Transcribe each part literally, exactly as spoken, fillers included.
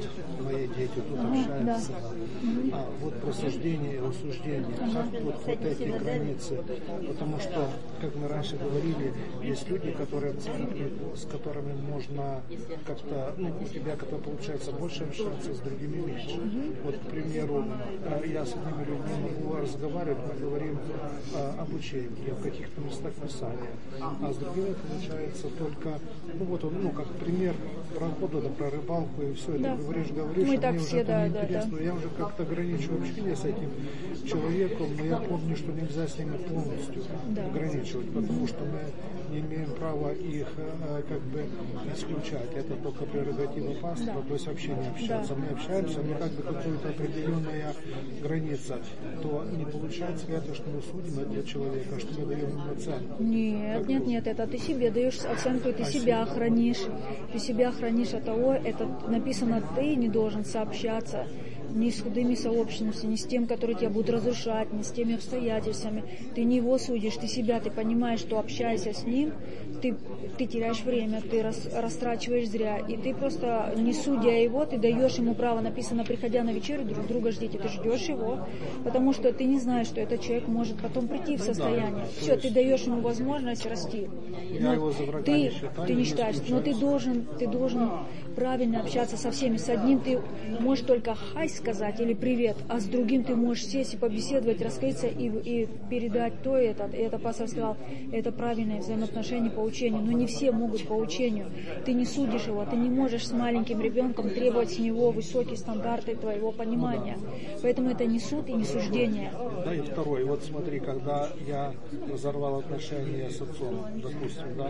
мои дети тут ага, общаются. Да. А вот про суждение и осуждение, ага. как вот, вот эти границы, потому что, как мы раньше говорили, есть люди, которые с которыми можно как-то, ну, у тебя как-то получается больше общаться, с другими меньше. Угу. Вот, к примеру, я с одними людьми могу разговаривать, мы говорим об учении, в каких-то местах Писания, а с другими получается только, ну вот он, ну как пример про воду, да, про рыбалку и все, да. Ты говоришь, говоришь, мы а так мне все, уже да, это неинтересно, да. Я уже как-то ограничиваю общение с этим человеком, но я помню, что нельзя с ними полностью да. ограничивать, потому что мы не имеем права их как бы исключать, это только прерогатива пастора, да. то есть вообще не общаться. Да. Мы общаемся, но как бы какая-то определенная граница, то не получается ли это, что мы судим этого человека, что мы даем ему оценку? Нет, как нет, нет, это ты себе даешь оценку, ты а себя себе? хранишь, ты себя хранишь от того, это написано, ты не должен сообщаться ни с худыми сообщностями, ни с тем, который тебя будет разрушать, ни с теми обстоятельствами. Ты не его судишь, ты себя, ты понимаешь, что общаясь с ним, ты, ты теряешь время, ты рас, растрачиваешь зря, и ты просто, не судя его, ты даешь ему право, написано, приходя на вечерю, друг друга ждите, ты ждешь его, потому что ты не знаешь, что этот человек может потом прийти в состояние. Все, ты даешь ему возможность расти. Но ты, ты не считаешь, но ты должен, ты должен правильно общаться со всеми. С одним ты можешь только хай сказать или привет, а с другим ты можешь сесть и побеседовать, раскрыться и, и передать то и это. И это пастор сказал, это правильное взаимоотношение по учению. Но не все могут по учению. Ты не судишь его, ты не можешь с маленьким ребенком требовать с него высокие стандарты твоего понимания. Ну, да. Поэтому это не суд и не суждение. Да, и второй. Вот смотри, когда я разорвал отношения с отцом, допустим, да,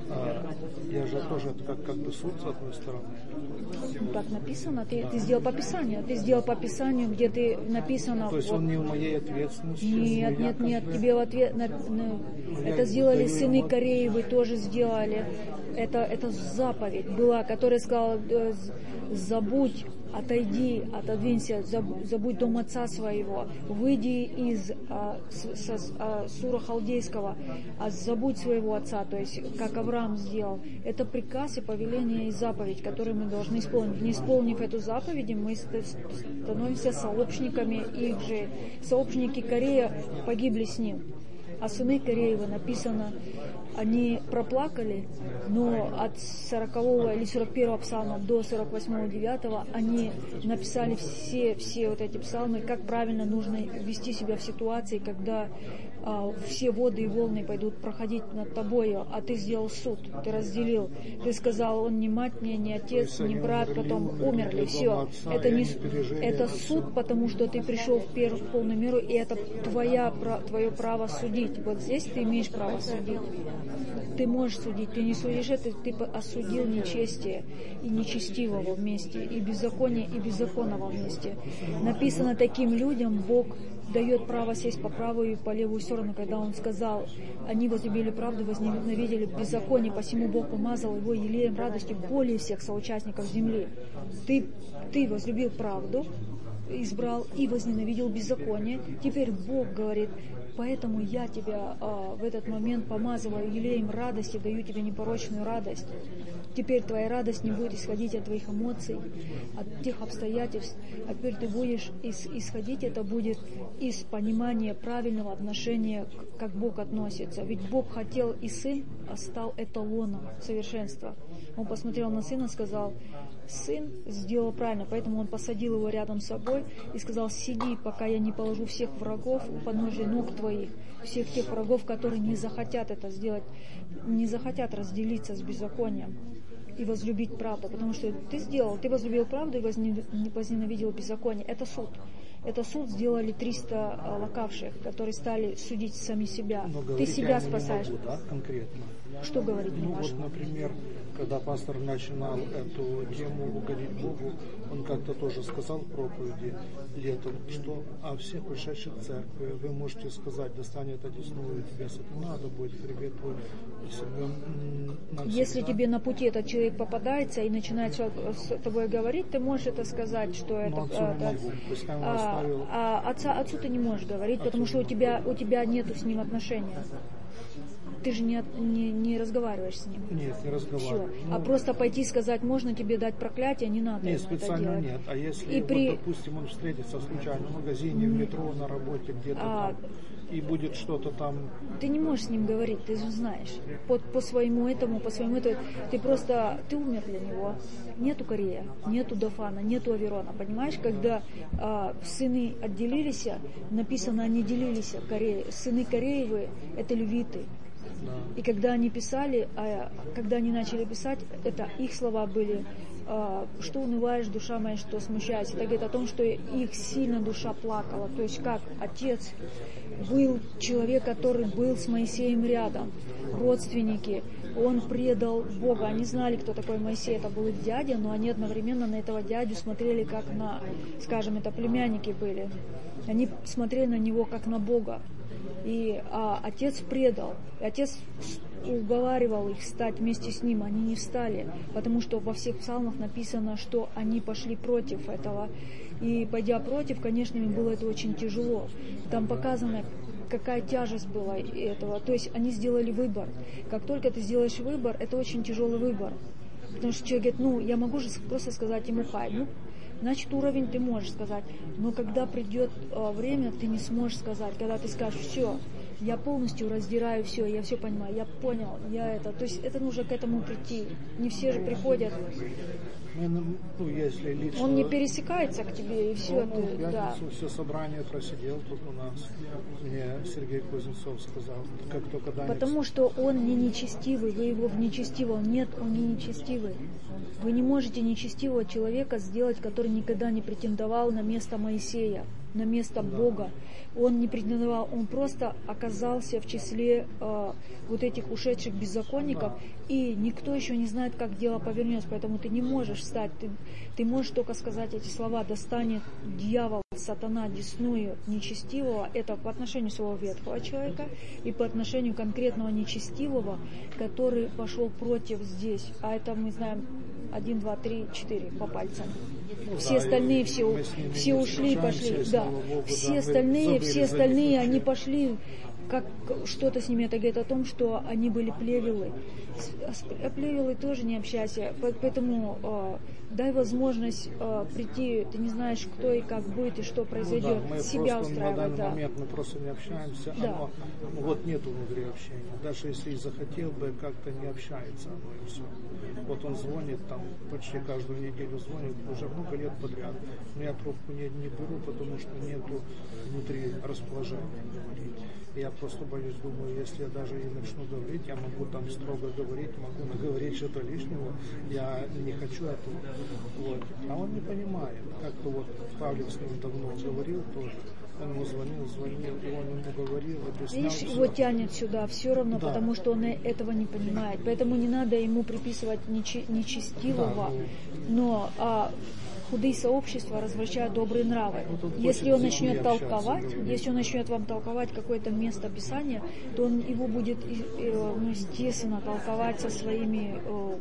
я же тоже это как, как бы суд с одной стороны. Ну, так написано, ты, да. ты сделал по Писанию, ты сделал по Писанию, где ты написано... То есть вот, он не в моей ответственности? Нет, нет, нет, бы... тебе в ответ... На, на, это сделали сыны ему... Кореи, вы тоже сделали. Это, это заповедь была, которая сказала, забудь, отойди, отодвинься, забудь дом отца своего, выйди из а, с, с, а, Сура Халдейского, а забудь своего отца, то есть как Авраам сделал. Это приказ и повеление и заповедь, которые мы должны исполнить. Не исполнив эту заповедь, мы становимся сообщниками их же. Сообщники Корея погибли с ним. А сыны Кореева написано, они проплакали, но от сорокового или сорок первого псалма до сорок восьмого девятого они написали все, все вот эти псалмы, как правильно нужно вести себя в ситуации, когда а, все воды и волны пойдут проходить над тобою, а ты сделал суд, ты разделил, ты сказал, он не мать мне, не отец, не брат, потом умерли, все. Это, не, это суд, потому что ты пришел в, первую, в полную меру, и это твоя, твое право судить. Вот здесь ты имеешь право судить. Ты можешь судить, ты не судишь это, ты осудил нечестие и нечестивого вместе, и беззаконие, и беззаконного вместе. Написано, таким людям Бог дает право сесть по правую и по левую сторону, когда Он сказал, они возлюбили правду, возненавидели беззаконие, посему Бог помазал его елеем радостью более всех соучастников земли. Ты, ты возлюбил правду, избрал и возненавидел беззаконие. Теперь Бог говорит, поэтому я тебя а, в этот момент помазываю елеем радости, даю тебе непорочную радость. Теперь твоя радость не будет исходить от твоих эмоций, от тех обстоятельств, а теперь ты будешь исходить, это будет из понимания правильного отношения, как Бог относится. Ведь Бог хотел, и Сын стал эталоном совершенства. Он посмотрел на Сына, сказал, Сын сделал правильно, поэтому Он посадил его рядом с собой и сказал, сиди, пока я не положу всех врагов у подножия ног твоих, всех тех врагов, которые не захотят это сделать, не захотят разделиться с беззаконием и возлюбить правду, потому что ты сделал, ты возлюбил правду и возненавидел беззаконие. Это суд. Это суд сделали триста лакавших, которые стали судить сами себя. Но ты себя спасаешь. Могу, да, конкретно. Что говорить не ну, можешь? Вот, например, когда пастор начинал эту тему угодить Богу, он как-то тоже сказал в проповеди летом, что о всех пришедших в церкви вы можете сказать, достанет одесную, тебе с этим надо будет, хребет твой. Если тебе на пути этот человек попадается и начинает с тобой говорить, ты можешь это сказать, что это... Но отцу а, не могу, пусть он а, оставил... а отца, отцу ты не можешь говорить, отцу потому что у тебя, у тебя нету с ним отношения. ты же не, не, не разговариваешь с ним. Нет, не разговариваю. Ну, а просто пойти сказать, можно тебе дать проклятие, не надо. Нет, специально это нет. А если, вот, при... допустим, он встретится случайно в магазине, в метро, на работе, где-то а... там, и будет что-то там... Ты не можешь с ним говорить, ты же знаешь. По, по своему этому, по своему этому. Ты просто, ты умер для него. Нету Корея, нету Дафана, нету Аверона. Понимаешь, когда а, сыны отделились, написано, они делились. Корея. Сыны Кореевы — это левиты. Да. И когда они писали, а, когда они начали писать, это их слова были, а, что унываешь, душа моя, что смущайся. Это говорит о том, что их сильно душа плакала. То есть как отец был человек, который был с Моисеем рядом, родственники, он предал Бога. Они знали, кто такой Моисей, это был их дядя, но они одновременно на этого дядю смотрели как на, скажем, это племянники были. Они смотрели на него как на Бога. И а, отец предал. И отец уговаривал их встать вместе с ним. Они не встали, потому что во всех псалмах написано, что они пошли против этого. И пойдя против, конечно, им было это очень тяжело. Там показано, какая тяжесть была этого. То есть они сделали выбор. Как только ты сделаешь выбор, это очень тяжелый выбор. Потому что человек говорит, ну, я могу же просто сказать ему хай. Ну, значит, уровень ты можешь сказать. Но когда придет э, время, ты не сможешь сказать. Когда ты скажешь, все, я полностью раздираю все, я все понимаю, я понял, я это. То есть это нужно к этому прийти. Не все же приходят. Ну, если лично... Он не пересекается к тебе, и все. Ну, ты, в пятницу да. все собрание просидел тут у нас. Мне Сергей Кузнецов сказал, как только Даник... Потому что он не нечестивый, вы его в нечестивого. Нет, он не нечестивый. Вы не можете нечестивого человека сделать, который никогда не претендовал на место Моисея, на место да. Бога. Он не претендовал, он просто оказался в числе э, вот этих ушедших беззаконников, да. И никто еще не знает, как дело повернется, поэтому ты не можешь встать, ты, ты можешь только сказать эти слова: достанет дьявол, сатана, десную нечестивого, это по отношению своего ветхого человека и по отношению конкретного нечестивого, который пошел против здесь, а это мы знаем один, два, три, четыре по пальцам. Ну, все да, остальные все, все ушли, пошли, да. Богу, все да, остальные, все остальные, они пошли, как что-то с ними это говорит о том, что они были плевелы. А плевелы тоже не общайся, поэтому э, дай возможность э, прийти, ты не знаешь, кто и как будет, и что произойдет, ну, да, себя устраивать. На данный да. момент мы просто не общаемся, да. оно, ну, вот нету внутри общения. Даже если и захотел бы, как-то не общается оно и все. Вот он звонит, там почти каждую неделю звонит, уже много лет подряд. Но я трубку не, не беру, потому что нету внутри расположения говорить. Я просто боюсь, думаю, если я даже и начну говорить, я могу там строго говорить, могу наговорить что-то лишнего, я не хочу этого. Вот. А он не понимает. Как-то вот Павлик с ним давно говорил тоже. Он ему звонил, звонил, и он ему говорил, объяснял. Видишь, его тянет сюда все равно, да. Потому что он этого не понимает. Поэтому не надо ему приписывать нечи- нечестивого, да, ну... но а, худые сообщества развращают добрые нравы. Ну, если он начнет толковать, если он начнет вам толковать какое-то место Писания, то он его будет, ну, естественно, толковать со своими э,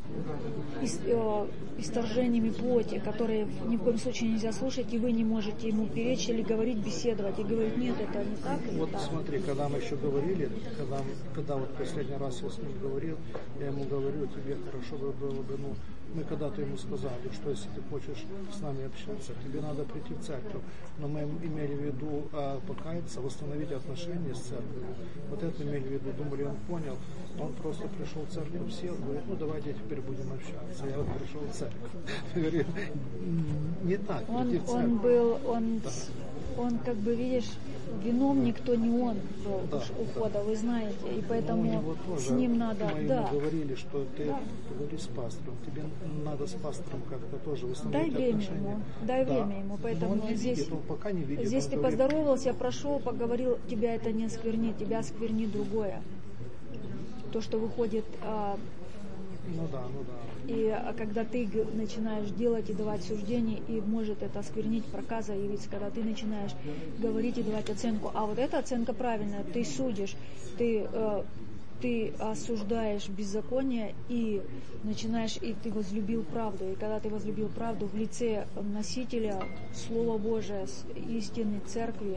э, исторжениями плоти, которые ни в коем случае нельзя слушать, и вы не можете ему перечить или говорить, беседовать, и говорить, нет, это не так. Вот так. Смотри, когда мы еще говорили, когда, когда вот последний раз я с ним говорил, я ему говорю, тебе хорошо бы было бы, ну, мы когда-то ему сказали, что если ты хочешь с нами общаться, тебе надо прийти в церковь. Но мы имели в виду а, покаяться, восстановить отношения с церковью. Вот это имели в виду, думали, он понял. Он просто пришел в церковь, сел, говорит, ну давайте теперь будем общаться. Я вот пришел в церковь. Говорю, не так, приди в церковь. Он был, он, да. он как бы, видишь, виновник, то не он был да, ухода, да. Вы знаете, и поэтому с ним надо... Мы да. ему говорили, что ты да. говори с пастором, тебе надо с пастором как-то тоже восстановить дай отношения. Время ему, дай да. время ему, поэтому он не здесь, видит, он пока не видит, здесь он ты говорит, поздоровался, прошел, поговорил, тебя это не осквернит, тебя осквернит другое. То, что выходит... А, ну да, ну да. И а когда ты начинаешь делать и давать суждения, и может это осквернить, проказа явиться, когда ты начинаешь говорить и давать оценку, а вот эта оценка правильная, ты судишь, ты, э, ты осуждаешь беззаконие и начинаешь, и ты возлюбил правду, и когда ты возлюбил правду в лице носителя Слова Божия, истинной церкви,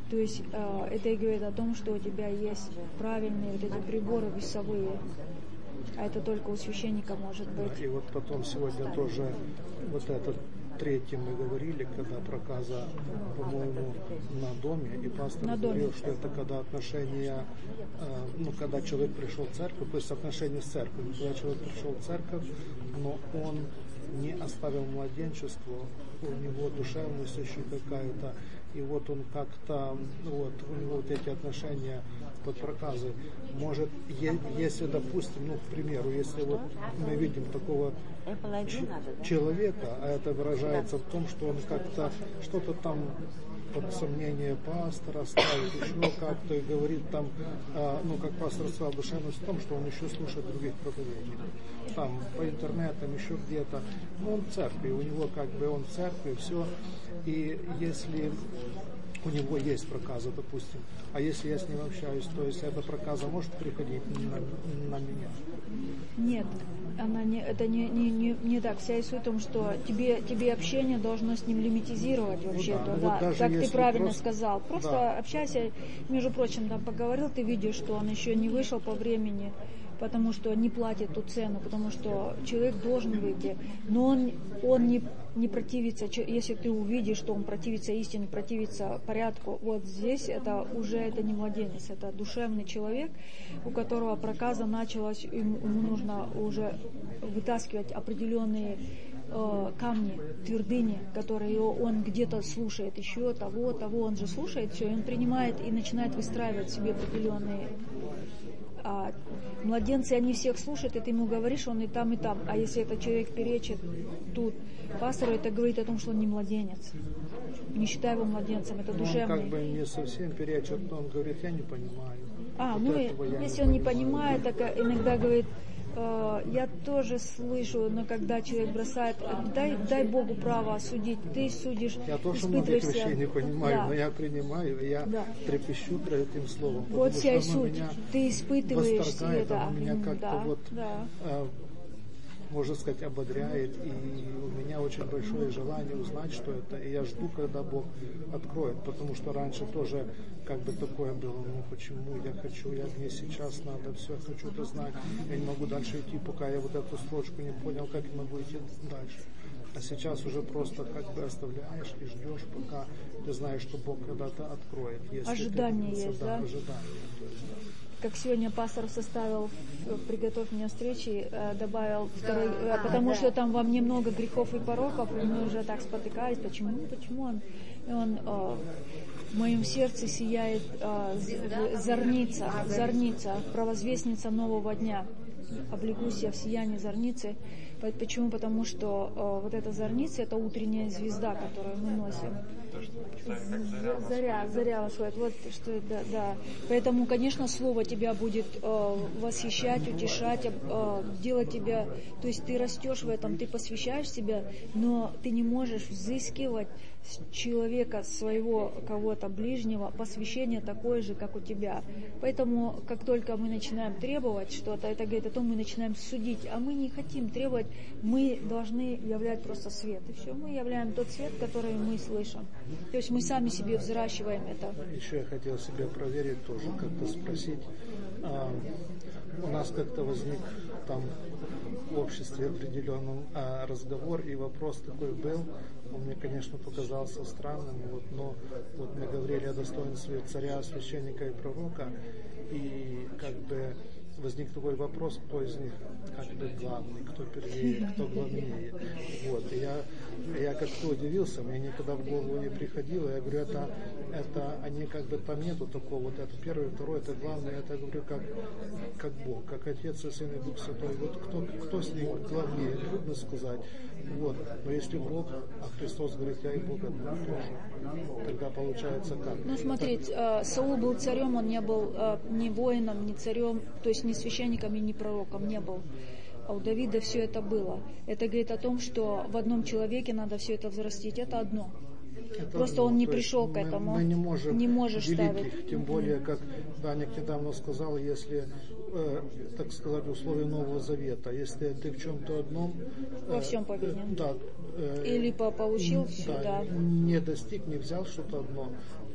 То есть э, это и говорит о том, что у тебя есть правильные вот эти приборы весовые, а это только у священника может быть. Да, и вот потом сегодня тоже вот этот третий мы говорили, когда проказа, по-моему, на доме, и пастор на говорил, доме. что это когда отношения, э, ну, когда человек пришел в церковь, то есть отношения с церковью, когда человек пришел в церковь, но он не оставил младенчество, у него душевность еще какая-то, и вот он как-то, вот, у него вот эти отношения под проказой. Может, е- если, допустим, ну, к примеру, если вот мы видим такого ч- человека, а это выражается в том, что он как-то что-то там под сомнение пастора ставит, еще как-то и говорит там, а, ну, как пастор сказал, душевность в том, что он еще слушает других проповедников. Там, по интернетам, еще где-то. Ну, он в церкви, у него как бы, он в церкви, все. И если у него есть проказа, допустим, а если я с ним общаюсь, то есть эта проказа может приходить на, на меня? Нет, она не, это не, не, не, не так. Вся суть в том, что тебе, тебе общение должно с ним лимитизировать вообще-то, ну, да, да. Вот как ты правильно просто, сказал. Просто да. общайся, между прочим, там поговорил, ты видишь, что он еще не вышел по времени, потому что не платит ту цену, потому что человек должен выйти, но он, он не, не противится, если ты увидишь, что он противится истине, противится порядку, вот здесь это уже это не младенец, это душевный человек, у которого проказа началась, ему, ему нужно уже вытаскивать определенные э, камни, твердыни, которые он где-то слушает, еще того, того, он же слушает все, и он принимает и начинает выстраивать себе определенные. А младенцы, они всех слушают, и ты ему говоришь, он и там, и там. А если этот человек перечит тут пастору, это говорит о том, что он не младенец. Не считай его младенцем, это душевный. Он как бы не совсем перечит, но он говорит, я не понимаю. А, вот ну, если он не не понимает, так иногда говорит, э, я тоже слышу, но когда человек бросает, дай, дай Богу право осудить, ты судишь, я тоже многих вещей не понимаю, да. но я принимаю, и я да. трепещу перед этим словом. Вот вся и суть, ты испытываешь это. Меня как-то да, вот, да. Э, можно сказать, ободряет, и у меня очень большое желание узнать, что это, и я жду, когда Бог откроет, потому что раньше тоже как бы такое было, ну почему я хочу, я, мне сейчас надо, все, я хочу это знать, я не могу дальше идти, пока я вот эту строчку не понял, как я могу идти дальше. А сейчас уже просто как бы оставляешь и ждешь, пока ты знаешь, что Бог когда-то откроет. Если ожидание ты, есть, да? Ожидание, то есть, да. Как сегодня пастор составил, приготовь меня встречи, добавил второй, потому что там во мне много грехов и пороков, и мы уже так спотыкались, почему, почему он, и он в моем сердце сияет зорница, зорница, провозвестница нового дня. Облекусь я в сиянии зорницы. Почему? Потому что э, вот эта зорница — это утренняя звезда, которую мы носим. Заря, заря восходит. Вот что это, да. Поэтому, конечно, слово тебя будет э, восхищать, утешать, э, делать тебя. То есть ты растешь в этом, ты посвящаешь себя, но ты не можешь взыскивать с человека, своего кого-то ближнего, посвящение такое же, как у тебя. Поэтому, как только мы начинаем требовать что-то, это говорит о том, мы начинаем судить, а мы не хотим требовать, мы должны являть просто свет. И все, мы являем тот свет, который мы слышим. То есть мы сами себе взращиваем это. Еще я хотел себя проверить тоже, как-то спросить. А, у нас как-то возник там в обществе определенном а, разговор, и вопрос такой был. Он мне, конечно, показался странным, вот, но вот мы говорили о достоинстве царя, священника и пророка, и как бы возник такой вопрос, кто из них как бы главный, кто первее, кто главнее. Вот. И я, я как-то удивился, мне никогда в голову не приходило. Я говорю, это, это они как бы там нету такого, вот это первый, второй, это главное, это говорю, как, как Бог, как Отец и Сын и Дух Святой. Вот кто, кто с ним главнее, трудно сказать. Вот. Но если Бог, а Христос говорит, я и Бог одна тоже, тогда получается как? Ну смотрите, э, Саул был царем, он не был э, ни воином, ни царем, то есть ни священником и ни пророком не был. А у Давида все это было. Это говорит о том, что в одном человеке надо все это взрастить. Это одно. Это Просто одно. Он не То пришел к этому. Мы не можем не можешь делить ставить. Их, тем более, как Даник недавно сказал, если, э, так сказать, условия Нового Завета, если ты в чем-то одном... Э, Во всем повинен. Да. Э, Или получил все, да, да. Не достиг, не взял что-то одно,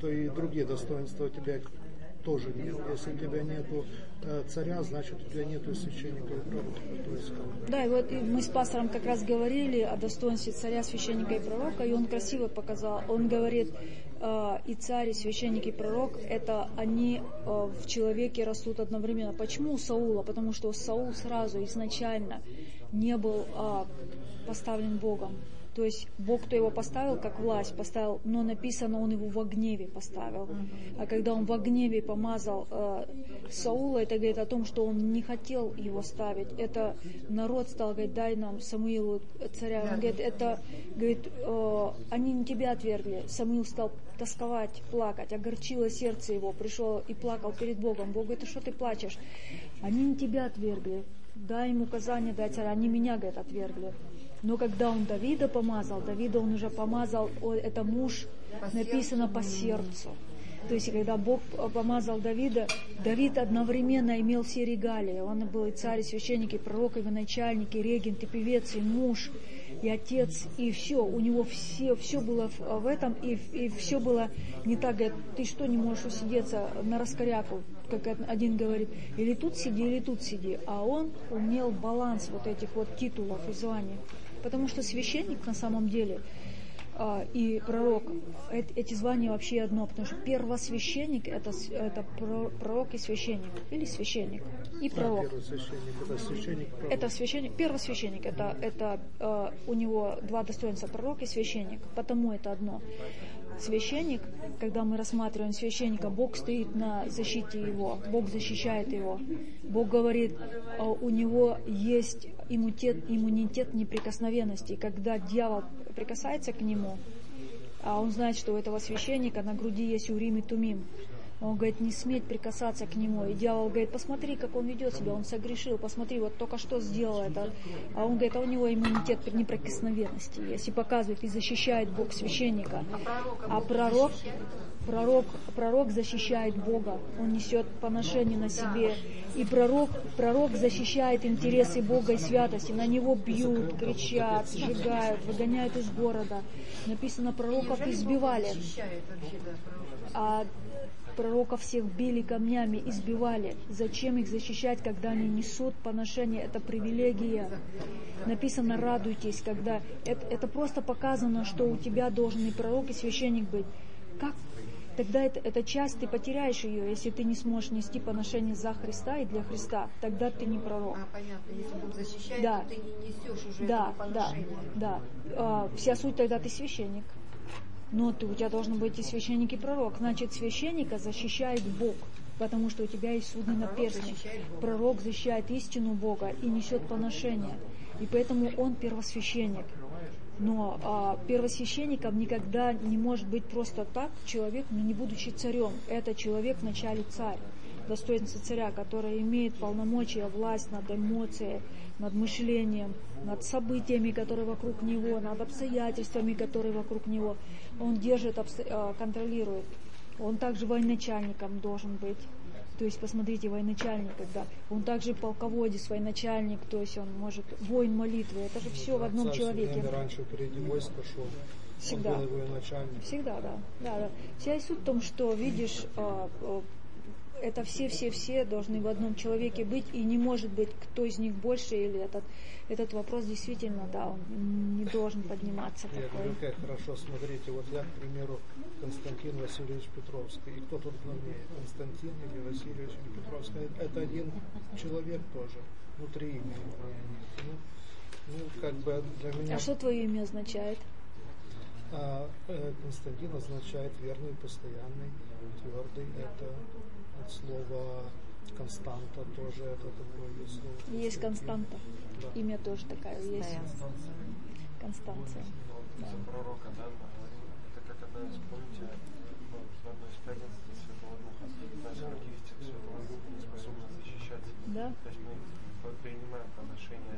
то и другие достоинства у тебя тоже нет. Если у тебя нету э, царя, значит у тебя нету священника и пророка. То есть, как... Да, и вот и мы с пастором как раз говорили о достоинстве царя, священника и пророка, и он красиво показал. Он говорит, э, и царь, и священник, и пророк, это они э, в человеке растут одновременно. Почему у Саула? Потому что Саул сразу, изначально не был э, поставлен Богом. То есть Бог, кто его поставил, как власть поставил, но написано, он его во гневе поставил. А когда он во гневе помазал э, Саула, это говорит о том, что он не хотел его ставить. Это народ стал говорить, дай нам Самуилу царя. Он говорит, это, говорит, э, они не тебя отвергли. Самуил стал тосковать, плакать, огорчило сердце его, пришел и плакал перед Богом. Бог говорит, а что ты плачешь? Они не тебя отвергли. Дай им указание, дай царя. Они меня, говорит, отвергли. Но когда он Давида помазал, Давида он уже помазал, это муж, написано по сердцу. То есть, когда Бог помазал Давида, Давид одновременно имел все регалии. Он был и царь, и священник, и пророк, и военачальник, и регент, и певец, и муж, и отец, и все. У него все, все было в этом, и, и все было не так, говорит, ты что, не можешь усидеться на раскоряку, как один говорит, или тут сиди, или тут сиди. А он умел баланс вот этих вот титулов и званий. Потому что священник на самом деле э, и пророк, э, эти звания вообще одно, потому что первосвященник это, это пророк и священник, или священник и пророк. А, первый священник, это священник, пророк. Это священник, первосвященник, это, это э, у него два достоинства, пророк и священник, потому это одно. Священник, когда мы рассматриваем священника, Бог стоит на защите его, Бог защищает его. Бог говорит, у него есть иммунитет, иммунитет неприкосновенности. Когда дьявол прикасается к нему, а он знает, что у этого священника на груди есть Урим и Тумим, он говорит, не сметь прикасаться к нему. И дьявол говорит, посмотри, как он ведет себя, он согрешил, посмотри, вот только что сделал это. А он говорит, а у него иммунитет неприкосновенности есть. И показывает, и защищает Бог священника. А пророк, пророк, пророк защищает Бога, он несет поношение на себе. И пророк, пророк защищает интересы Бога и святости. На него бьют, кричат, сжигают, выгоняют из города. Написано, пророков избивали. А пророков всех били камнями, избивали. Зачем их защищать, когда они несут поношение? Это привилегия. Написано, радуйтесь, когда... Это, это просто показано, что у тебя должен и пророк, и священник быть. Как? Тогда это, эта часть, ты потеряешь ее, если ты не сможешь нести поношение за Христа и для Христа. Тогда ты не пророк. А, понятно. Если Бог защищает, да. то ты не несешь уже да, этого поношения. Да, да. А, вся суть тогда ты священник. Но ты, у тебя должен быть и священник, и пророк. Значит, священника защищает Бог, потому что у тебя есть судный наперстник. Пророк защищает истину Бога и несет поношение. И поэтому он первосвященник. Но а, первосвященником никогда не может быть просто так человек, не будучи царем. Это человек вначале царь, достоинство царя, который имеет полномочия, власть над эмоцией, над мышлением, над событиями, которые вокруг него, над обстоятельствами, которые вокруг него. Он держит, контролирует. Он также военачальником должен быть. То есть, посмотрите, военачальник, когда он также полководец, военачальник, то есть он может, воин молитвы, это же все в одном человеке. Раньше впереди войска шел. Всегда. Он был военачальник. Всегда, да. да, да. Вся суть в том, что, видишь, это все-все-все должны в одном человеке быть, и не может быть, кто из них больше, или этот, этот вопрос действительно, да, он не должен подниматься. Я такой. говорю, как хорошо, смотрите, вот я, к примеру, Константин Васильевич Петровский, и кто тут главнее, Константин или Васильевич или Петровский, это один человек тоже, внутри имени. Ну, ну, как бы для меня... А что твое имя означает? А, э, Константин означает верный, постоянный, твердый, это от слова константа тоже, это такое слово. Есть Константа, да. Имя тоже такое есть. Констанция. Да. Пророка, да, это как одна из, помните, в одной из пятниц Святого Духа, наш характеристик Святого Духа не способна защищать. Да. То есть мы принимаем поношение.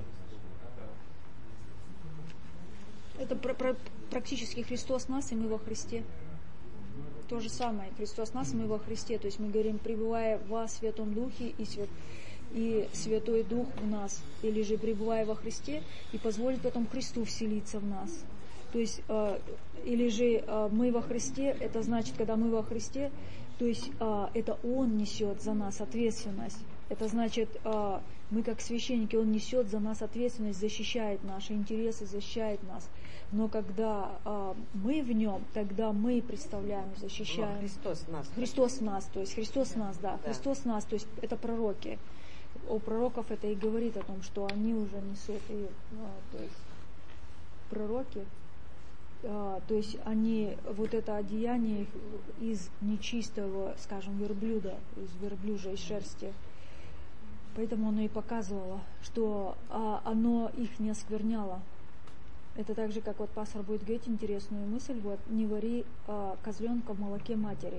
Это про, про, практически Христос нас, и мы во Христе. То же самое. Христос нас, и мы во Христе. То есть мы говорим, пребывая во Святом Духе и, свят, и Святой Дух в нас. Или же пребывая во Христе и позволить потом Христу вселиться в нас. То есть, э, или же э, мы во Христе, это значит, когда мы во Христе, то есть э, это Он несет за нас ответственность. Это значит, э, мы как священники, Он несет за нас ответственность, защищает наши интересы, защищает нас. Но когда э, мы в Нем, тогда мы представляем, защищаем. Но Христос нас. Христос нас, то есть Христос да. нас, да. да. Христос нас, то есть это пророки. У пророков это и говорит о том, что они уже несут, и, ну, то есть пророки, а, то есть они, вот это одеяние из нечистого, скажем, верблюда, из верблюжьей шерсти, поэтому оно и показывало, что а, оно их не оскверняло. Это так же, как вот пастор будет говорить интересную мысль, вот, не вари а, козленка в молоке матери.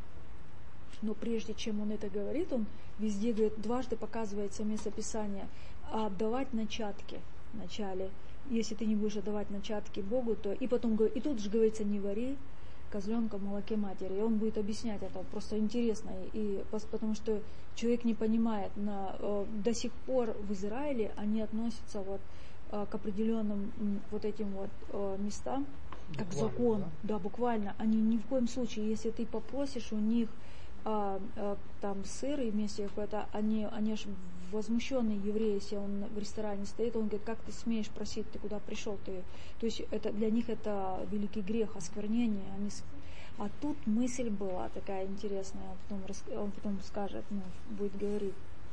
Но прежде чем он это говорит, он везде говорит, дважды показывается местописание, а отдавать начатки вначале. Если ты не будешь отдавать начатки Богу, то и потом и тут же говорится, не вари козленка в молоке матери. И он будет объяснять это, просто интересно. И, потому что человек не понимает, на, до сих пор в Израиле они относятся вот к определенным вот этим вот местам, как буквально, закон. Да? Да, буквально. Они ни в коем случае, если ты попросишь у них А, а, там сыр и вместе какое-то, они, они аж возмущенные евреи, если он в ресторане стоит, он говорит, как ты смеешь просить, ты куда пришел, ты, то есть это, для них это великий грех, осквернение, они, а тут мысль была такая интересная, он потом, он потом скажет, ну, будет говорить,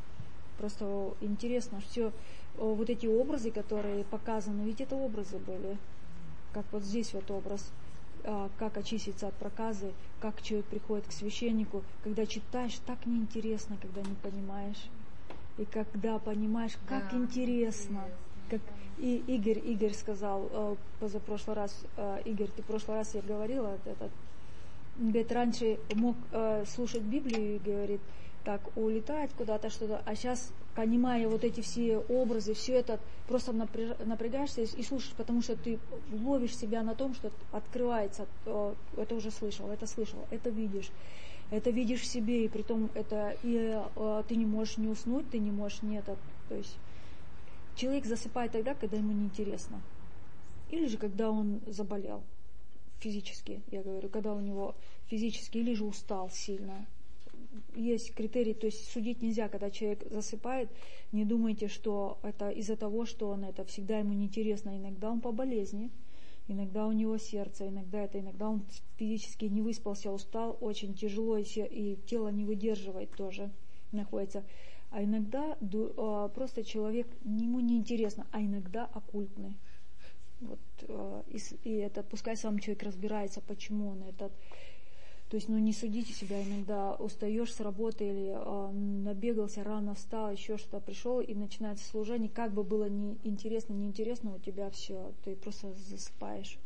просто интересно, все вот эти образы, которые показаны, ведь это образы были, как вот здесь вот образ, как очиститься от проказы, как человек приходит к священнику. Когда читаешь, так неинтересно, когда не понимаешь. И когда понимаешь, как да. интересно. Как и Игорь, Игорь сказал позапрошлый раз, Игорь, ты в прошлый раз я говорила, этот, говорит, раньше мог слушать Библию и говорит, так, улетать куда-то, что-то, а сейчас, понимая вот эти все образы, все это, просто напрягаешься и слушаешь, потому что ты ловишь себя на том, что открывается, это уже слышал, это слышал, это видишь, это видишь в себе, и притом это, и ты не можешь не уснуть, ты не можешь не это, то есть человек засыпает тогда, когда ему неинтересно, или же когда он заболел физически, я говорю, когда у него физически, или же устал сильно. Есть критерий, то есть судить нельзя, когда человек засыпает, не думайте, что это из-за того, что он это всегда ему неинтересно, иногда он по болезни, иногда у него сердце, иногда это, иногда он физически не выспался, устал, очень тяжело, и тело не выдерживает тоже, находится, а иногда просто человек, ему неинтересно, а иногда оккультный. Вот, и, и это, пускай сам человек разбирается, почему он этот. То есть, ну, не судите себя, иногда устаешь с работы или э, набегался, рано встал, еще что-то пришел, и начинается служение, как бы было не интересно, неинтересно, у тебя все, ты просто засыпаешь.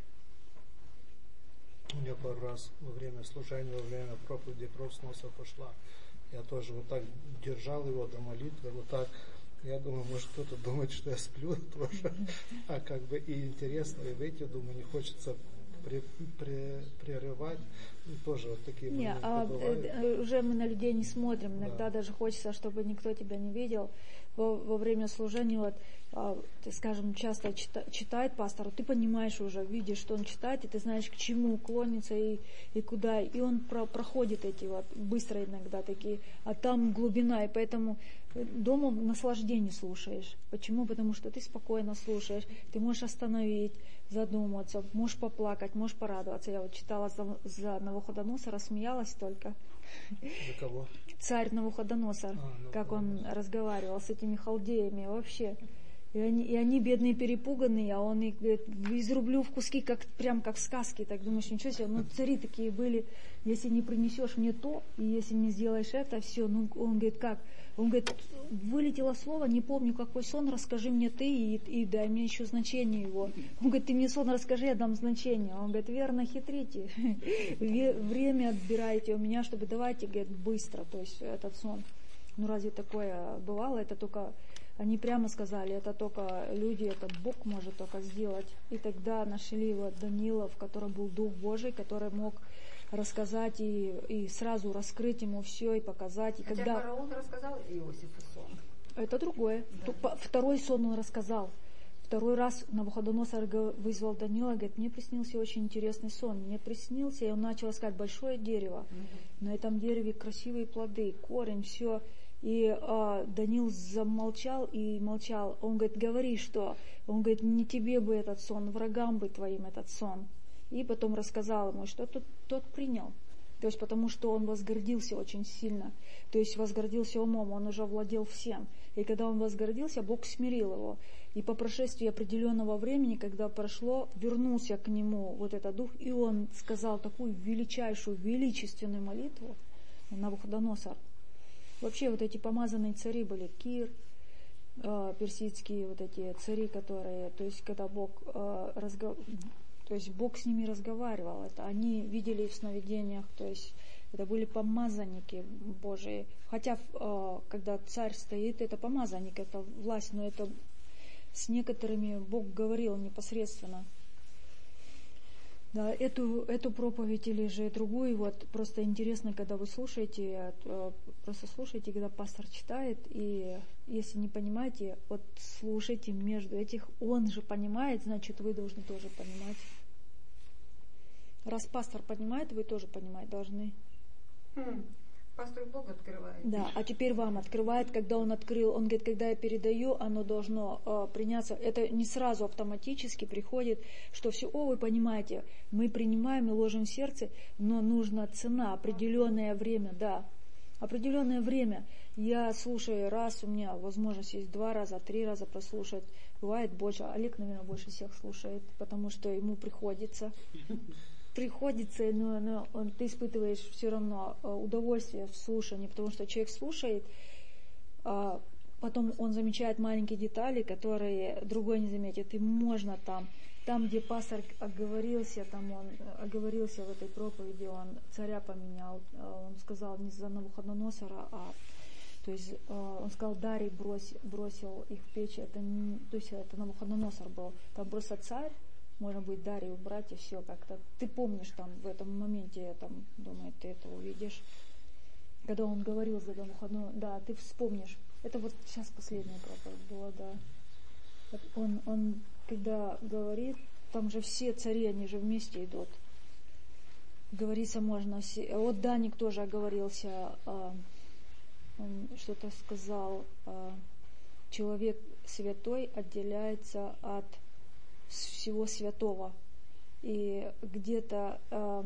У меня пару раз во время служения, во время проповеди кровь с носа пошла. Я тоже вот так держал его до молитвы, вот так. Я думаю, может кто-то думает, что я сплю тоже, а как бы и интересно, и выйти, думаю, не хочется При, при, прерывать, и тоже вот такие не, моменты а, бывают. Уже мы на людей не смотрим, иногда да. даже хочется, чтобы никто тебя не видел. Во, во время служения, вот, а, ты, скажем, часто чита, читает пастор, ты понимаешь уже, видишь, что он читает, и ты знаешь, к чему клонится и, и куда, и он про, проходит эти вот, быстро иногда такие, а там глубина, и поэтому дома наслаждение слушаешь. Почему? Потому что ты спокойно слушаешь, ты можешь остановить, задуматься, можешь поплакать, можешь порадоваться. Я вот читала за, за Навуходоносора, смеялась только. За кого? Царь Навуходоносор, а, как он разговаривал с этими халдеями вообще. И они, и они бедные, перепуганные, а он их говорит, изрублю в куски, как, прям как в сказке. Так думаешь, ничего себе, ну цари такие были, если не принесешь мне то, и если не сделаешь это, все. Ну, он говорит, как? Он говорит, вылетело слово, не помню какой сон, расскажи мне ты, и, и дай мне еще значение его. Он говорит, ты мне сон расскажи, я дам значение. Он говорит, верно, хитрите, время отбирайте у меня, чтобы давайте, говорит, быстро, то есть этот сон. Ну разве такое бывало? Это только... Они прямо сказали, это только люди, это Бог может только сделать. И тогда нашли вот Даниила, в котором был Дух Божий, который мог рассказать и, и сразу раскрыть ему все и показать. И Хотя когда... фараон рассказал Иосифу сон. Это другое. Второй сон он рассказал. второй раз Навуходоносор вызвал Даниила, говорит, мне приснился очень интересный сон. Мне приснился, и он начал искать большое дерево. Mm-hmm. На этом дереве красивые плоды, корень, все. И а, Даниил замолчал и молчал. Он говорит, говори, что? Он говорит, не тебе бы этот сон, врагам бы твоим этот сон. И потом рассказал ему, что тот, тот принял. То есть потому что он возгордился очень сильно. То есть возгордился умом, он уже владел всем. И когда он возгордился, Бог смирил его. И по прошествии определенного времени, когда прошло, вернулся к нему вот этот дух, и он сказал такую величайшую, величественную молитву, Навуходоносор. Вообще вот эти помазанные цари были, Кир, э, персидские вот эти цари, которые, то есть когда Бог э, разговаривал, то есть Бог с ними разговаривал, это они видели в сновидениях, то есть это были помазанники Божии. Хотя, когда царь стоит, это помазанник, это власть, но это с некоторыми Бог говорил непосредственно. Да, эту, эту проповедь или же другую, вот просто интересно, когда вы слушаете, просто слушайте, когда пастор читает, и если не понимаете, вот слушайте между этих, он же понимает, значит, вы должны тоже понимать. Раз пастор понимает, вы тоже понимать должны. Хм. Пастор Бог открывает. Да, а теперь вам открывает, когда он открыл. Он говорит, когда я передаю, оно должно э, приняться. Это не сразу автоматически приходит, что все, о, вы понимаете, мы принимаем и ложим в сердце, но нужна цена, определенное время, да. Определенное время. Я слушаю раз, у меня возможность есть два раза, три раза прослушать. Бывает больше. Олег, наверное, больше всех слушает, потому что ему приходится. Приходится, но, но он, ты испытываешь все равно удовольствие в слушании, потому что человек слушает, а потом он замечает маленькие детали, которые другой не заметит. И можно там, там, где пастор оговорился, там он оговорился в этой проповеди, он царя поменял, он сказал не за Навуходоносора, а то есть он сказал, Дарий брось, бросил их в печь, это не, то есть это Навуходоносор был, там просто царь, можно будет Дарью убрать и все как-то. Ты помнишь там в этом моменте, я там думаю, ты это увидишь. Когда он говорил за Навуходоносора, да, ты вспомнишь. Это вот сейчас последняя проповедь была, да. Он, он, когда говорит, там же все цари, они же вместе идут. Говорится можно. Вот Даник тоже оговорился, он что-то сказал, человек святой отделяется от всего святого. И где-то э,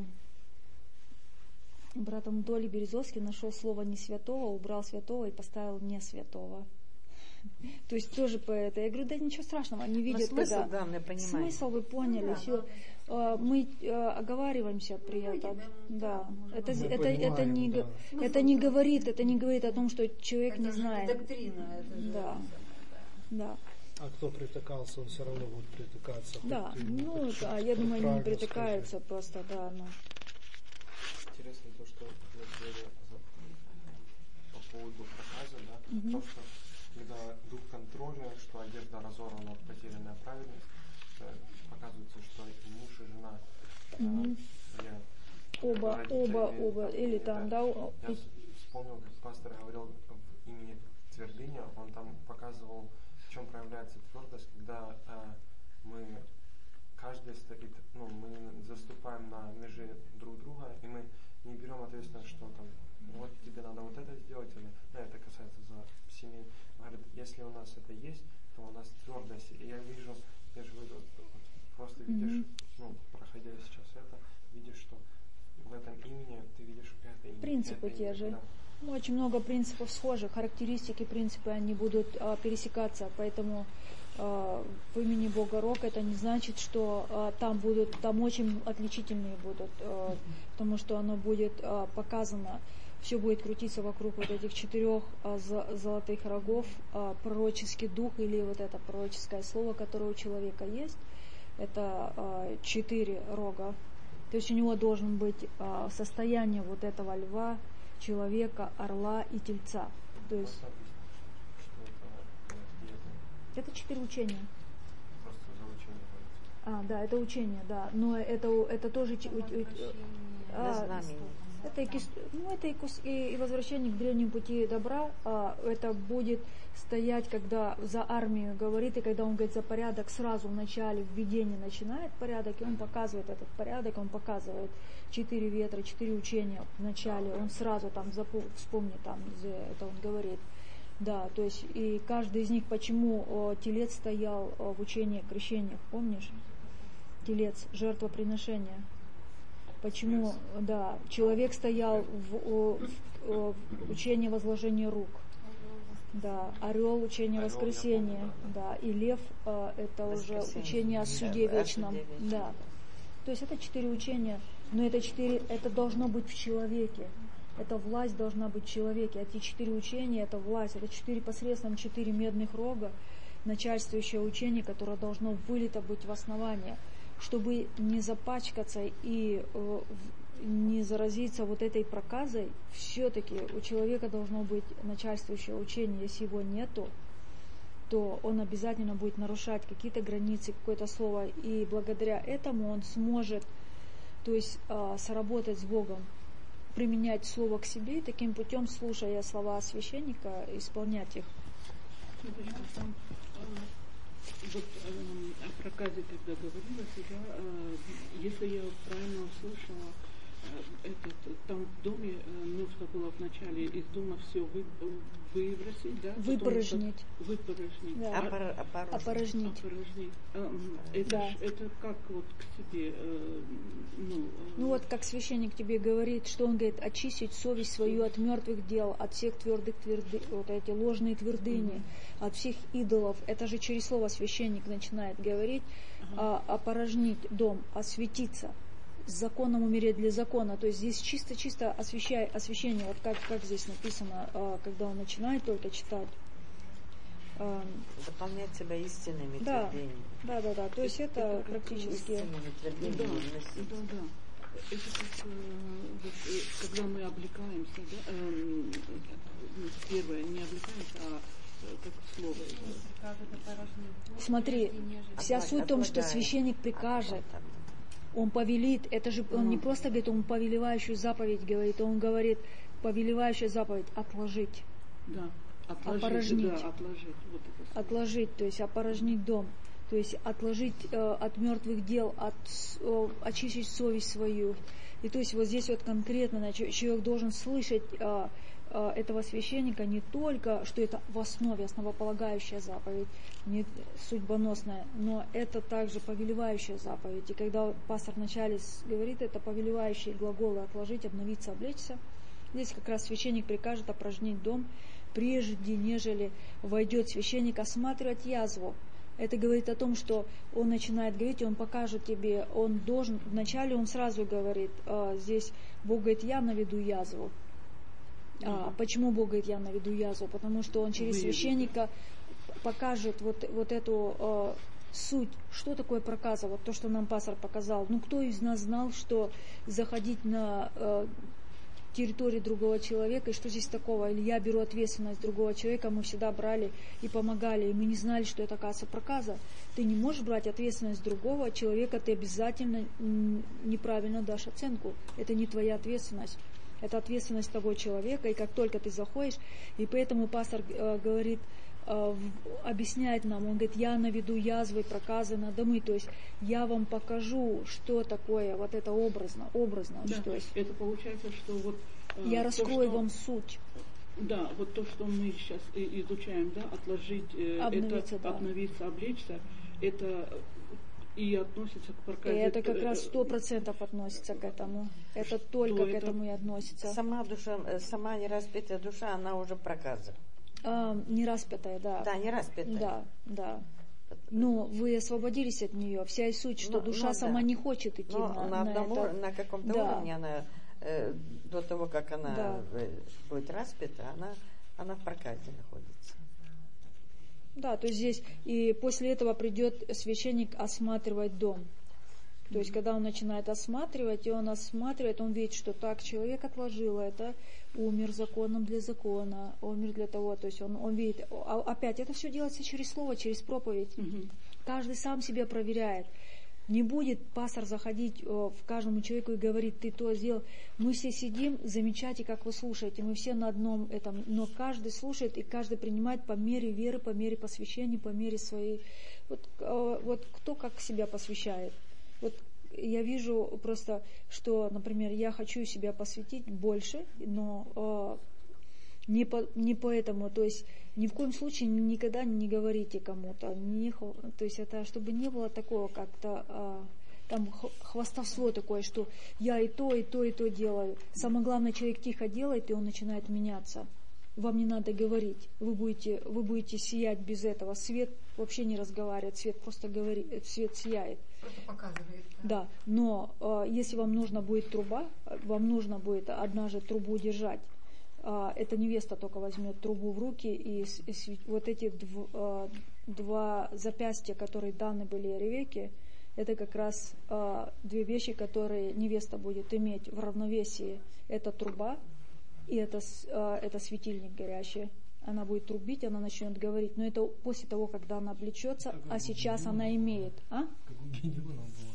братом Доли Березовский нашел слово не святого, убрал святого и поставил не святого. То есть тоже по это. Я говорю, да ничего страшного, они видят, смысл, когда... да, мы понимаем. Смысл вы поняли, да, все. Да. Мы э, оговариваемся при ну, этом. Да. Это, это, понимаем, это, не, да. это не говорит, это не говорит о том, что человек это не знает. Это доктрина. Это же да. Да. А кто притыкался, он все равно будет притыкаться. Да, хоть, ну, хоть, да, я думаю, они не притыкаются скажи. просто, да. Ну. Интересно то, что по поводу проказа, да, угу. То, что когда дух контроля, что одежда разорвана, потерянная праведность, показывается, что и муж, и жена угу. или оба, оба, или, оба, там, или там, да. да. Я вспомнил, как пастор говорил в имени твердыня, он там показывал, в чем проявляется твердость, когда э, мы каждый стоит, ну, мы заступаем на межи друг друга, и мы не берем ответственность, что там, вот тебе надо вот это сделать, или, ну, это касается за семей. Говорит, если у нас это есть, то у нас твердость. И я вижу, я же вы просто видишь, mm-hmm. ну, проходя сейчас это, видишь, что в этом имени ты видишь это имя. Принципы это те имя, же. Да. Очень много принципов схожих, характеристики, принципы, они будут а, пересекаться, поэтому а, в имени Бога Рок это не значит, что а, там будут, там очень отличительные будут, а, потому что оно будет а, показано, все будет крутиться вокруг вот этих четырех а, золотых рогов, а, пророческий дух или вот это пророческое слово, которое у человека есть, это а, четыре рога, то есть у него должен быть а, состояние вот этого льва, человека, орла и тельца. То есть это четыре учения. Просто за учение. А, да, это учение, да. Но это, это тоже... А, Это, и, ну, это и, и, и возвращение к древнему пути добра, а это будет стоять, когда за армию говорит, и когда он говорит за порядок, сразу в начале, в введении начинает порядок, и он показывает этот порядок, он показывает четыре ветра, четыре учения в начале, он сразу там запомнит, вспомнит, там, это он говорит. Да, то есть и каждый из них, почему о, телец стоял о, в учении крещения, помнишь? Телец, жертвоприношение. Почему, да, человек стоял в, в, в, в учении возложения рук, да, орел учение воскресения, да, и лев э, это уже учение о суде вечном, да. То есть это четыре учения, но это четыре, это должно быть в человеке, эта власть должна быть в человеке. Эти четыре учения, это власть, это четыре посредством четыре медных рога, начальствующее учение, которое должно вылито быть в основание. Чтобы не запачкаться и э, не заразиться вот этой проказой, все-таки у человека должно быть начальствующее учение. Если его нету, то он обязательно будет нарушать какие-то границы, какое-то слово. И благодаря этому он сможет, то есть, э, сработать с Богом, применять слово к себе и таким путем, слушая слова священника, исполнять их. Вот э, о проказе, когда говорилось, я, э, если я правильно услышала, э, этот, там в доме э, нужно было вначале из дома все вы, выбросить, да? Выпорожнить. Потом, выпорожнить. Да. А, опорожнить. Опорожнить. опорожнить. А, это, Да. ж, это как вот к себе, э, ну... Э, ну вот как священник тебе говорит, что он говорит, очистить совесть свою от мертвых дел, от всех твердых тверды, вот эти ложные твердыни, mm-hmm. от всех идолов. Это же через слово священник начинает говорить, uh-huh. а, опорожнить дом, осветиться, с законом умереть для закона. То есть здесь чисто-чисто освящай, освящение, вот как, как здесь написано, а, когда он начинает только читать. А, Заполнять себя истинными да, твердениями. Да, да, да. То есть это, это практически... Истинными твердениями. Да, да, да. Это как, э, вот, э, когда мы облекаемся, да, э, первое, не облекаемся, а как слово. Смотри, вся суть в том, что священник прикажет, он повелит, это же он не просто говорит, он повелевающую заповедь говорит, он говорит, повелевающая заповедь отложить. Да, отложить, опорожнить. Да, отложить. Вот это отложить, то есть опорожнить дом. То есть отложить э, от мертвых дел, от, э, очистить совесть свою. И то есть вот здесь вот конкретно значит, человек должен слышать э, э, этого священника не только, что это в основе основополагающая заповедь, не судьбоносная, но это также повелевающая заповедь. И когда пастор вначале говорит, это повелевающие глаголы отложить, обновиться, облечься, здесь как раз священник прикажет опорожнить дом, прежде нежели войдет священник осматривать язву. Это говорит о том, что он начинает говорить, он покажет тебе, он должен, вначале он сразу говорит, а, здесь Бог говорит, я наведу язву. А, почему Бог говорит, я наведу язву? Потому что он через священника покажет вот, вот эту а, суть, что такое проказа, вот то, что нам пастор показал. Ну, кто из нас знал, что заходить на... А, территории другого человека, и что здесь такого, или я беру ответственность другого человека, мы всегда брали и помогали, и мы не знали, что это, оказывается, проказа. Ты не можешь брать ответственность другого человека, ты обязательно неправильно дашь оценку. Это не твоя ответственность, это ответственность того человека, и как только ты заходишь, и поэтому пастор э, говорит, э, объясняет нам, он говорит, я наведу язвы, проказы на домы, то есть я вам покажу, что такое вот это образно, образно. Да, то есть это получается, что вот... Э, я то, раскрою что, вам суть. Да, вот то, что мы сейчас изучаем, да, отложить, э, обновиться, это, да. обновиться, облечься, это и относится к проказе. И это как раз сто процентов относится к этому. Это только к это? этому и относится. Сама душа, сама нераспятая душа, она уже проказа. А, не распятая, да. Да, не распятая. Да, да. Но вы освободились от нее. Вся суть, что но, душа но, сама да. не хочет идти но на, на, на одном, это. На каком-то да. уровне она, э, до того, как она да. будет распята, она, она в проказе находится. Да, то есть здесь, и после этого придет священник осматривать дом. То есть, когда он начинает осматривать, и он осматривает, он видит, что так, человек отложил это, умер законом для закона, умер для того, то есть он, он видит, а опять, это все делается через слово, через проповедь. Угу. Каждый сам себя проверяет. Не будет пастор заходить в каждому человеку и говорить, ты то сделал. Мы все сидим, замечайте, как вы слушаете. Мы все на одном этом. Но каждый слушает и каждый принимает по мере веры, по мере посвящения, по мере своей. Вот, вот кто как себя посвящает. Вот я вижу просто, что, например, я хочу себя посвятить больше, но не, по, не поэтому. То есть ни в коем случае никогда не говорите кому-то. Не, то есть это чтобы не было такого как-то а, там хвастовство такое, что я и то, и то, и то делаю. Самое главное, человек тихо делает, и он начинает меняться. Вам не надо говорить. Вы будете, вы будете сиять без этого. Свет вообще не разговаривает, свет просто говорит, свет сияет. Просто показывает. Да, да, но а, если вам нужна будет труба, вам нужно будет однажды трубу держать. Эта невеста только возьмет трубу в руки, и, и вот эти дв, два запястья, которые даны были Ревекке, это как раз две вещи, которые невеста будет иметь в равновесии. Это труба и это, это светильник горящий. Она будет трубить, она начнет говорить. Но это после того, когда она облечется, как а сейчас она имеет. А? Как у Гедеона было.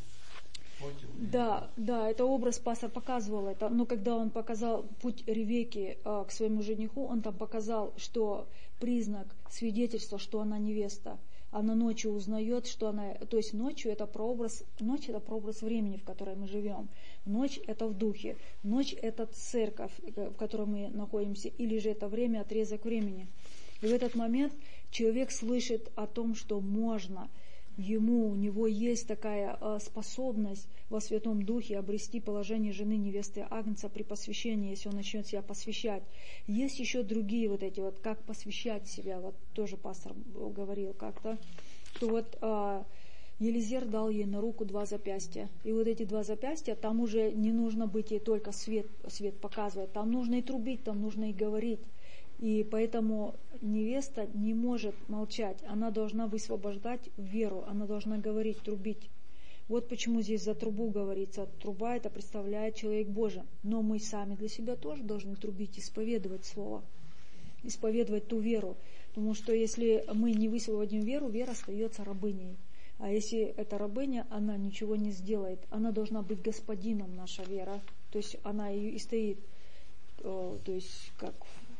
Да, да, это образ пастор показывал это, но когда он показал путь Ревекки э, к своему жениху, он там показал, что признак свидетельства, что она невеста. Она ночью узнает, что она, то есть ночью это прообраз, ночь это прообраз времени, в котором мы живем. Ночь это в духе, ночь это церковь, в которой мы находимся, или же это время, отрезок времени. И в этот момент человек слышит о том, что можно ему, у него есть такая э, способность во Святом Духе обрести положение жены невесты Агнца при посвящении, если он начнет себя посвящать. Есть еще другие вот эти вот, как посвящать себя, вот тоже пастор говорил как-то, что вот э, Елизер дал ей на руку два запястья, и вот эти два запястья, там уже не нужно быть ей только свет, свет показывать, там нужно и трубить, там нужно и говорить. И поэтому невеста не может молчать, она должна высвобождать веру, она должна говорить, трубить. Вот почему здесь за трубу говорится. Труба это представляет человек Божий. Но мы сами для себя тоже должны трубить, исповедовать Слово, исповедовать ту веру. Потому что если мы не высвободим веру, вера остается рабыней. А если это рабыня, она ничего не сделает. Она должна быть господином, наша вера. То есть она и стоит, то есть как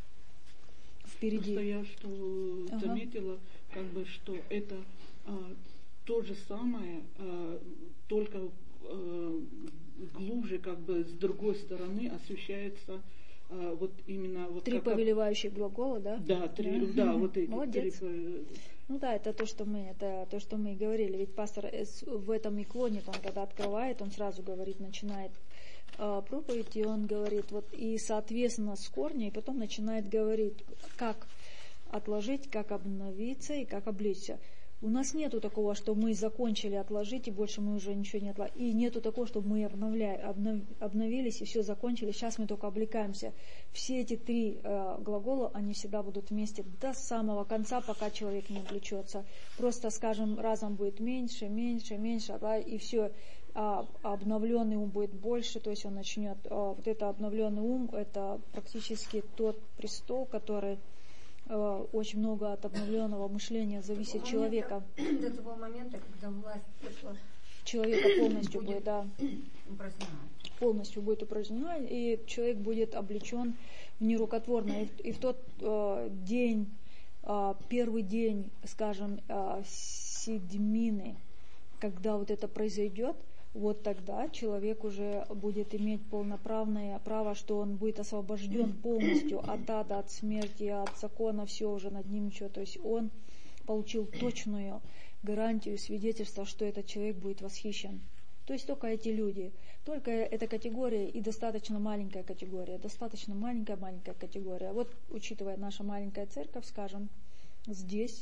впереди. Просто я что ага. заметила, как бы, что это а, то же самое, а, только а, глубже, как бы с другой стороны освещается а, вот именно вот три как, повелевающих глагола, да? Да, три, да, да вот эти. Молодец. Три. Ну да, это то, что мы, это то, что мы и говорили. Ведь пастор в этом и клонит, он когда открывает, он сразу говорит, начинает проповедь, и он говорит, вот, и соответственно с корня, и потом начинает говорить, как отложить, как обновиться и как облечься. У нас нету такого, что мы закончили отложить, и больше мы уже ничего не отложили. И нету такого, чтобы мы обновля... обнов... обновились, и все закончили, сейчас мы только облекаемся. Все эти три э, глагола, они всегда будут вместе до самого конца, пока человек не облечется. Просто, скажем, разом будет меньше, меньше, меньше, да, и все. А обновленный ум будет больше, то есть он начнет, а, вот это обновленный ум, это практически тот престол, который а, очень много от обновленного мышления зависит человека. До того момента, когда власть человека полностью будет, да, упразднена. полностью будет упразднена, и человек будет облечен в нерукотворное. И, и в тот а, день, а, первый день, скажем, а, седьмины, когда вот это произойдет, вот тогда человек уже будет иметь полноправное право, что он будет освобожден полностью от ада, от смерти, от закона, все уже над ним ничего. То есть он получил точную гарантию, свидетельство, что этот человек будет восхищен. То есть только эти люди, только эта категория и достаточно маленькая категория, достаточно маленькая-маленькая категория. Вот, учитывая наша маленькая церковь, скажем, здесь,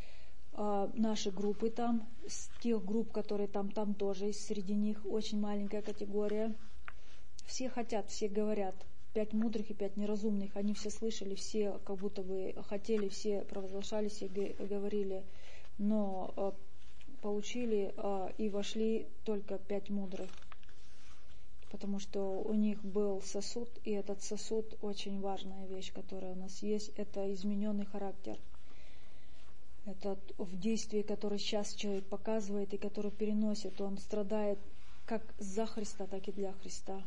наши группы там, с тех групп, которые там, там тоже есть, среди них очень маленькая категория. Все хотят, все говорят. Пять мудрых и пять неразумных. Они все слышали, все как будто бы хотели, все провозглашали, все говорили, но получили и вошли только пять мудрых. Потому что у них был сосуд, и этот сосуд очень важная вещь, которая у нас есть, это измененный характер. Это в действии, которое сейчас человек показывает и который переносит, он страдает как за Христа, так и для Христа.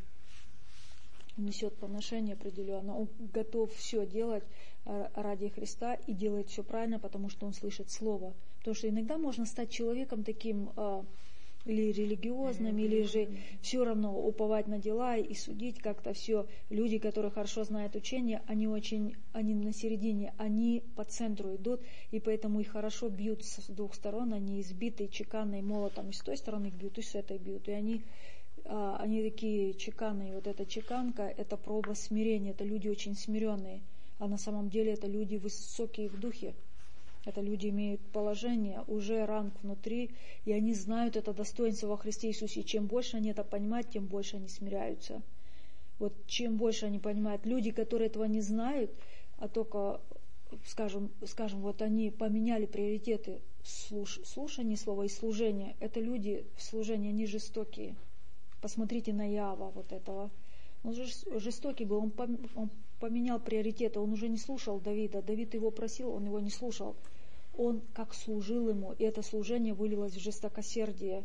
Несет поношение определенно, он готов все делать ради Христа и делает все правильно, потому что он слышит Слово. Потому что иногда можно стать человеком таким или религиозным, или же все равно уповать на дела и судить как-то все. Люди, которые хорошо знают учение, они очень, они на середине, они по центру идут, и поэтому их хорошо бьют с двух сторон, они избиты чеканной молотом, и с той стороны их бьют, и с этой бьют, и они, они такие чеканные. Вот эта чеканка, это прообраз смирения, это люди очень смиренные, а на самом деле это люди высокие в духе. Это люди имеют положение, уже ранг внутри, и они знают это достоинство во Христе Иисусе. И чем больше они это понимают, тем больше они смиряются. Вот чем больше они понимают. Люди, которые этого не знают, а только, скажем, скажем вот они поменяли приоритеты слуш, слушания слова и служения. Это люди в служении, они жестокие. Посмотрите на Иова вот этого. Он же жестокий был, он поменял приоритеты, он уже не слушал Давида. Давид его просил, он его не слушал. Он как служил ему, и это служение вылилось в жестокосердие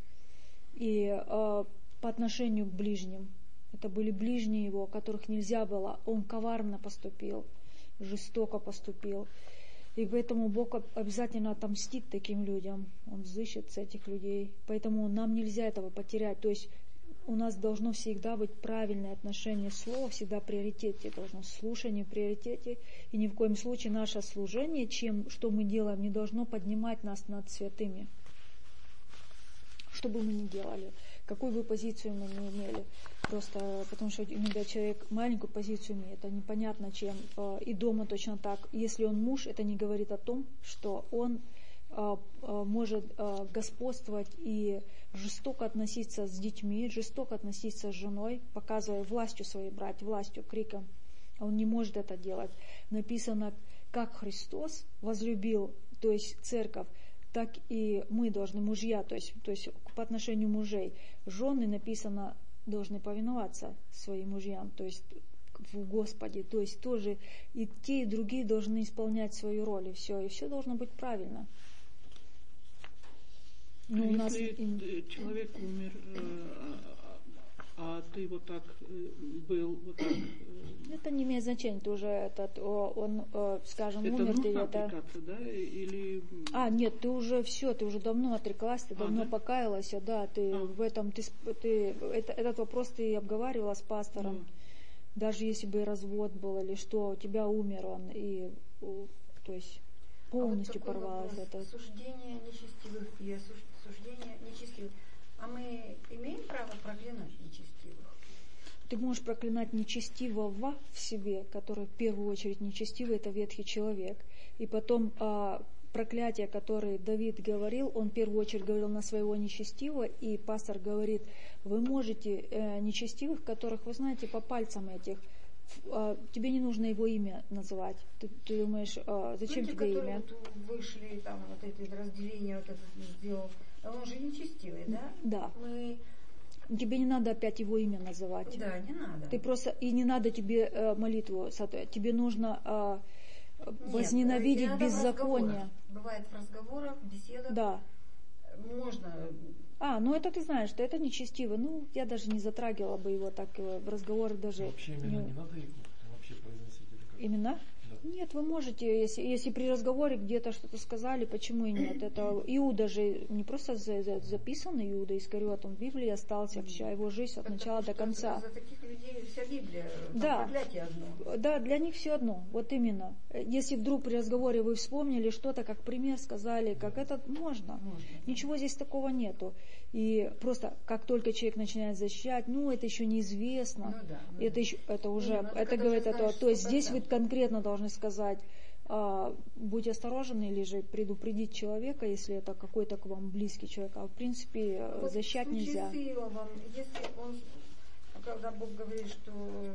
и э, по отношению к ближним. Это были ближние его, которых нельзя было. Он коварно поступил, жестоко поступил. И поэтому Бог обязательно отомстит таким людям. Он взыщет с этих людей. Поэтому нам нельзя этого потерять. То есть у нас должно всегда быть правильное отношение слова, всегда в приоритете, должно слушание в приоритете, и ни в коем случае наше служение, чем, что мы делаем, не должно поднимать нас над святыми. Что бы мы ни делали, какую бы позицию мы ни имели, просто потому что иногда человек маленькую позицию имеет, это непонятно чем, и дома точно так. Если он муж, это не говорит о том, что он может господствовать и жестоко относиться с детьми, жестоко относиться с женой, показывая властью своей брать, властью, криком. А он не может это делать. Написано, как Христос возлюбил, то есть церковь, так и мы должны, мужья, то есть, то есть по отношению мужей. Жены, написано, должны повиноваться своим мужьям, то есть в Господе, то есть тоже и те, и другие должны исполнять свою роль, и все, и все должно быть правильно. Ну, а у нас если человек умер, а ты вот так был, вот так... Это не имеет значения, ты уже этот, он, скажем, это умер, ты это... отрекаться, да, или... А, нет, ты уже все, ты уже давно отреклась, ты а, давно да? покаялась, да, ты а. в этом, ты, ты это, этот вопрос ты обговаривала с пастором, а. даже если бы развод был или что, у тебя умер он, и, то есть... полностью а вот порвалось это. Суждение нечестивых и суждение нечестивых. А мы имеем право проклинать нечестивых? Ты можешь проклинать нечестивого в себе, который в первую очередь нечестивый, это ветхий человек. И потом а, проклятие, которое Давид говорил, он в первую очередь говорил на своего нечестивого, и пастор говорит, вы можете э, нечестивых, которых вы знаете по пальцам этих, тебе не нужно его имя называть. Ты, ты думаешь, а, зачем люди, тебе имя? Вот вышли, там, вот это разделение вот это сделал, он же нечестивый, да? Да. Мы... Тебе не надо опять его имя называть. Да, не надо. Ты просто, и не надо тебе э, молитву, тебе нужно э, возненавидеть Нет, беззаконие. Бывает в разговорах, в беседах. Да. Можно... А, ну это ты знаешь, что это нечестиво. Ну, я даже не затрагивала бы его так в разговорах даже. Вообще имена не, не надо вообще произносить? Имена? Да. Нет, вы можете, если, если при разговоре где-то что-то сказали, почему и нет? Это Иуда же не просто записан, Иуда Искариот, он в Библии остался, вся его жизнь от начала до конца. За таких людей вся Библия, да. проклятие одно. Да, для них все одно, вот именно. Если вдруг при разговоре вы вспомнили что-то, как пример сказали, как это, можно. можно. Ничего здесь такого нету. И просто, как только человек начинает защищать, ну, это еще неизвестно, ну, да, ну, это, еще, это уже, ну, это говорит, это, то есть здесь вы конкретно должны сказать, а, будь осторожен или же предупредить человека, если это какой-то к вам близкий человек, а в принципе а вот защищать нельзя. С Иовом, если он, когда Бог говорит, что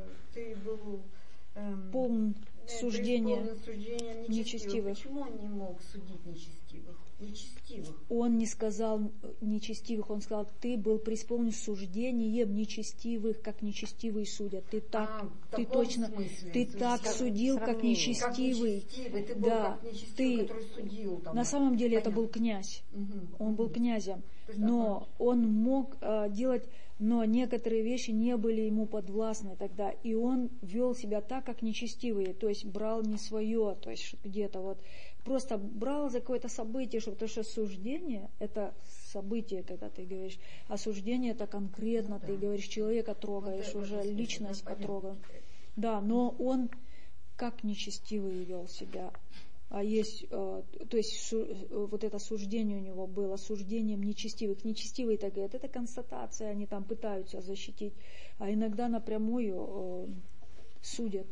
ты был эм, полн суждения нечестивых. нечестивых, почему он не мог судить нечестивых? нечестивых. Он не сказал нечестивых, он сказал, ты был преисполнен суждением нечестивых, как нечестивые судят. Ты так, а, ты точно, смысле, ты так как судил, как нечестивый. Как нечестивый, ты был да, как нечестивый, ты, который судил. Там, на самом деле понятно. это был князь, Угу. он был князем, есть, но он мог э, делать, но некоторые вещи не были ему подвластны тогда, и он вел себя так, как нечестивые, то есть брал не свое, то есть где-то вот просто брал за какое-то событие, чтобы, потому что суждение это событие, когда ты говоришь, а суждение это конкретно, ну, ты да. говоришь, человека трогаешь, вот уже это, личность потрогал. Да, но он как нечестивый вел себя. А есть, э, то есть су, вот это суждение у него было суждением нечестивых. Нечестивые так говорят, это констатация, они там пытаются защитить, а иногда напрямую э, судят.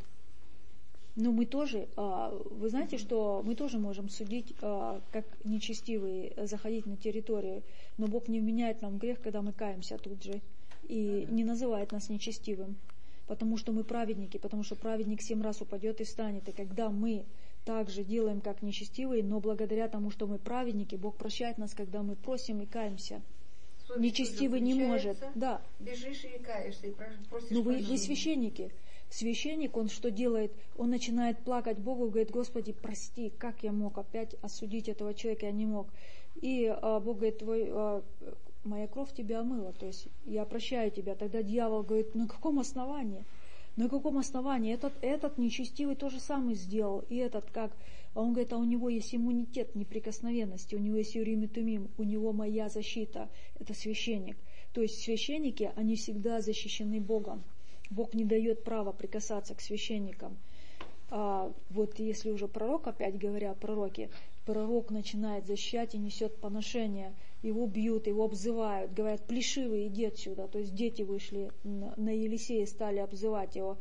Но мы тоже, э, вы знаете, что мы тоже можем судить, э, как нечестивые, заходить на территорию, но Бог не вменяет нам грех, когда мы каемся тут же, и не называет нас нечестивым, потому что мы праведники, потому что праведник семь раз упадет и встанет, и когда мы также делаем, как нечестивые, но благодаря тому, что мы праведники, Бог прощает нас, когда мы просим и каемся. Совесть нечестивый не может. Да. Бежишь и каешься, и просишь. Ну вы, вы священники. Священник, он что делает? Он начинает плакать Богу и говорит, Господи, прости, как я мог опять осудить этого человека, я не мог. И а, Бог говорит, твой, а, моя кровь тебя омыла, то есть я прощаю тебя. Тогда дьявол говорит, на каком основании? На каком основании? Этот, этот нечестивый то же самое сделал. И этот как? А он говорит, а у него есть иммунитет неприкосновенности, у него есть Урим и Тумим, у него моя защита. Это священник. То есть священники, они всегда защищены Богом. Бог не дает права прикасаться к священникам. А вот если уже пророк, опять говоря о пророке, пророк начинает защищать и несет поношение. Его бьют, его обзывают, говорят, плешивый, иди отсюда. То есть дети вышли на Елисея, стали обзывать его.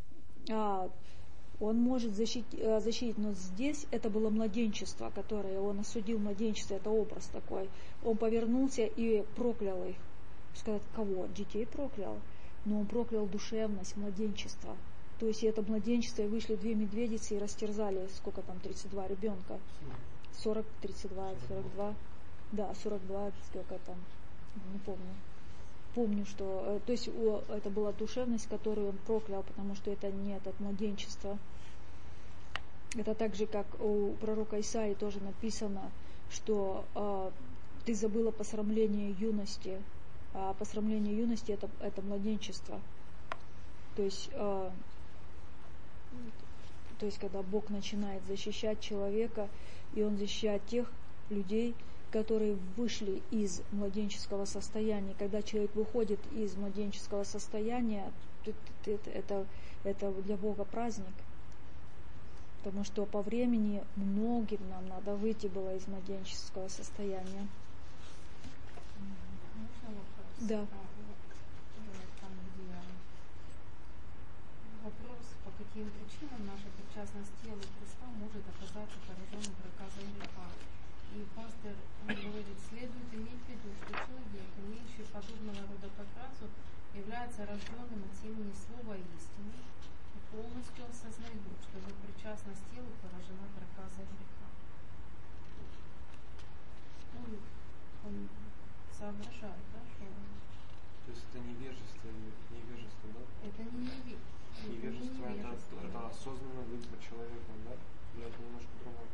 А он может защитить, защитить, но здесь это было младенчество, которое он осудил младенчество, это образ такой. Он повернулся и проклял их. Сказать, кого? Детей проклял. Но он проклял душевность, младенчество. То есть это младенчество, и вышли две медведицы и растерзали, сколько там, тридцать два ребенка. сорок, тридцать два, сорок два. Да, сорок два, сколько там, не помню. Помню, что, то есть это была душевность, которую он проклял, потому что это не это младенчество. Это так же, как у пророка Исаии тоже написано, что э, ты забыла посрамление юности, а посрамление юности это, это младенчество. То есть, э, то есть, когда Бог начинает защищать человека, и Он защищает тех людей, которые вышли из младенческого состояния. Когда человек выходит из младенческого состояния, это, это, это для Бога праздник. Потому что по времени многим нам надо выйти было из младенческого состояния. Можно вопрос? Да. Там, где вопрос, по каким причинам наша причастность телу Христа может оказаться пораженным проказом греха. И пастор говорит, следует иметь в виду, что человек, имеющий подобного рода проказу, является рожденным от семени слова истины и полностью осознает, что его причастность телу поражена проказой греха. Он, он соображает, да, что... То есть это невежество, невежество, да? Это не невежество. Невежество, это, это, это осознанно выбор человеком, да? Или это немножко другое?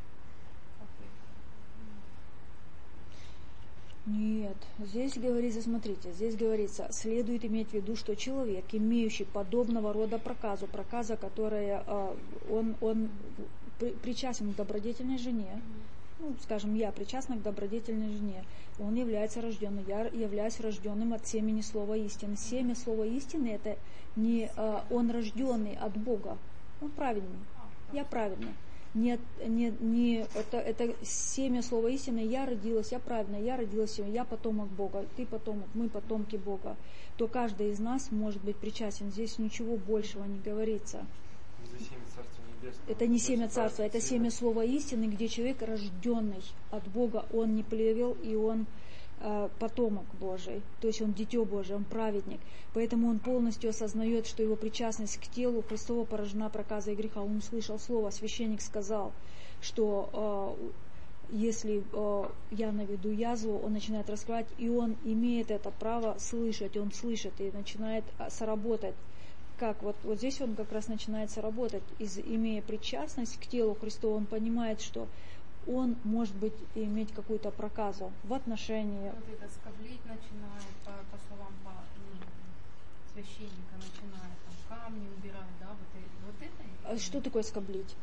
Нет, здесь говорится, смотрите, здесь говорится, следует иметь в виду, что человек, имеющий подобного рода проказу, проказа, которая, э, он, он при, причастен к добродетельной жене, ну, скажем, я причастна к добродетельной жене, он является рожденным, я являюсь рожденным от семени слова истины. Семя слова истины, это не э, он рожденный от Бога, он праведный, я праведный. Не, не, не, это, это семя слова истины, я родилась, я правильно, я родилась, я потомок Бога, ты потомок, мы потомки Бога, то каждый из нас может быть причастен. Здесь ничего большего не говорится. Это семя Царства Небесного. Это не семя Царства, это семя слова истины, где человек рожденный от Бога, он не плевел, и он э, потомок Божий, то есть он дитё Божие, он праведник. Поэтому он полностью осознает, что его причастность к телу Христова поражена проказой греха. Он услышал слово, священник сказал, что если э, я наведу язву, он начинает раскрывать, и он имеет это право слышать, он слышит и начинает соработать. Как вот, вот здесь он как раз начинает соработать, из, имея причастность к телу Христову, он понимает, что он может быть иметь какую-то проказу в отношении. Вот это скоблить начинает, по, по словам по, ну, священника, начинает там камни убирать, да, вот, и, вот это. А что такое скоблить?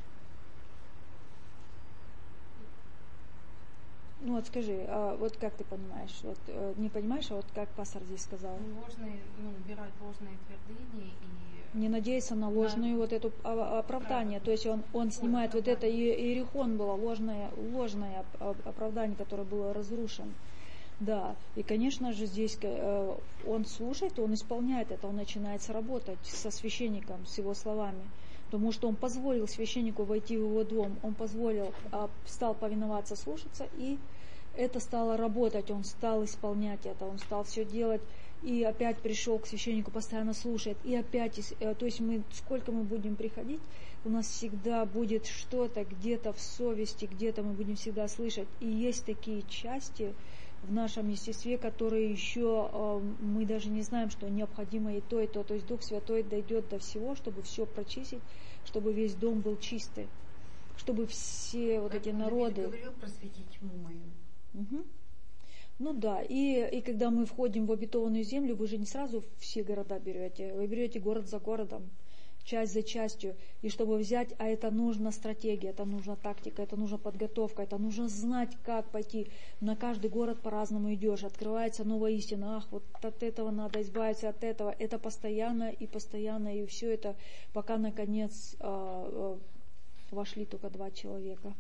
Ну вот скажи, а вот как ты понимаешь? Вот не понимаешь, а вот как пастор здесь сказал? Ложные, ну, убирать ложные твердыни и... Не надеяться на ложную, да, вот эту оправдание. Да. То есть он, он снимает вот это, иерихон было, ложное, ложное оправдание, которое было разрушено. Да, и конечно же здесь он слушает, он исполняет это, он начинает работать со священником, с его словами. Потому что он позволил священнику войти в его дом, он позволил, стал повиноваться, слушаться, и это стало работать, он стал исполнять это, он стал все делать, и опять пришел к священнику, постоянно слушает, и опять, то есть мы, сколько мы будем приходить, у нас всегда будет что-то где-то в совести, где-то мы будем всегда слышать, и есть такие части в нашем естестве, которые еще мы даже не знаем, что необходимо и то, и то, то есть Дух Святой дойдет до всего, чтобы все прочистить, чтобы весь дом был чистый, чтобы все вот эти народы... Говорил просветить тьму мою. Угу. Ну да, и, и когда мы входим в обетованную землю, вы же не сразу все города берете, вы берете город за городом, часть за частью, и чтобы взять, а это нужна стратегия, это нужна тактика, это нужна подготовка, это нужно знать, как пойти. На каждый город по-разному идешь, открывается новая истина, ах, вот от этого надо избавиться, от этого, это постоянно и постоянно, и все это, пока наконец э, э, вошли только два человека.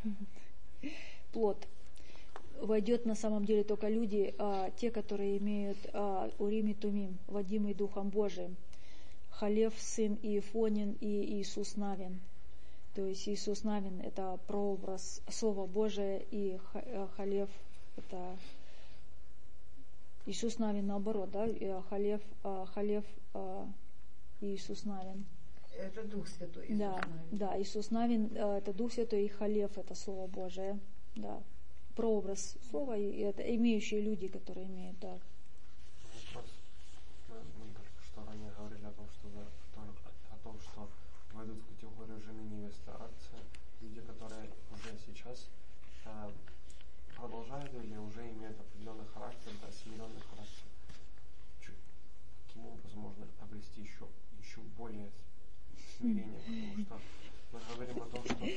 Плод. Войдет на самом деле только люди, а, те, которые имеют а, Урим и Тумим, водимый Духом Божиим. Халев, сын Иефонин и Иисус Навин. То есть Иисус Навин — это прообраз Слова Божия, и Халев — это Иисус Навин наоборот, да? Халев, Халев Иисус Навин. Это Дух Святой. Иисус да, Навин. Да, Иисус Навин — это Дух Святой, и Халев — это Слово Божие, да. Прообраз слова, и это имеющие люди, которые имеют, да. Вопрос. Мы, мы только что ранее говорили о том, что, о том, что войдут в категорию жены невесты акции люди, которые уже сейчас э, продолжают или уже имеют определенный характер, да, смиренный характер. Чуть, каким образом можно обрести еще, еще более смирение, потому что мы говорим о том, что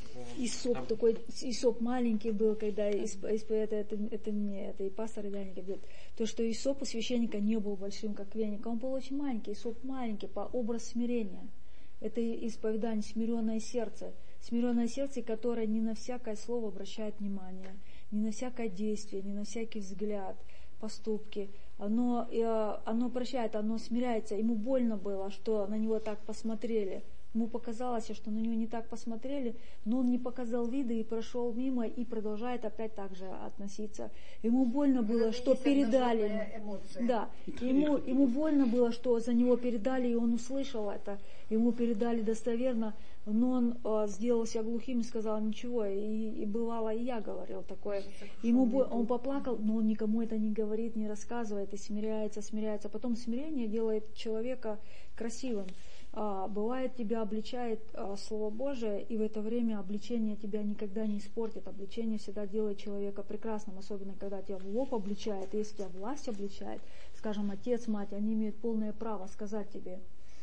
Исоп там... такой, Исоп маленький был, когда исп, исп, это, это, это мне, это и пастор, и Даник говорит, то, что Исоп у священника не был большим, как веник, он был очень маленький, Исоп маленький, по образ смирения. Это исповедание, смиренное сердце, смиренное сердце, которое не на всякое слово обращает внимание, не на всякое действие, не на всякий взгляд, поступки. Оно, оно прощает, оно смиряется. Ему больно было, что на него так посмотрели. Ему показалось, что на него не так посмотрели, но он не показал вида и прошел мимо и продолжает опять так же относиться. Ему больно было, что передали. Да, ему, ему больно было, что за него передали, и он услышал это. Ему передали достоверно, но он э, сделал себя глухим и сказал ничего. И, и бывало, и я говорил такое. Ему бо... Он поплакал, но он никому это не говорит, не рассказывает, и смиряется, смиряется. Потом смирение делает человека красивым. А, бывает, тебя обличает а, Слово Божие, и в это время обличение тебя никогда не испортит. Обличение всегда делает человека прекрасным, особенно когда тебя в лоб обличает, и если тебя власть обличает, скажем, отец, мать, они имеют полное право сказать тебе,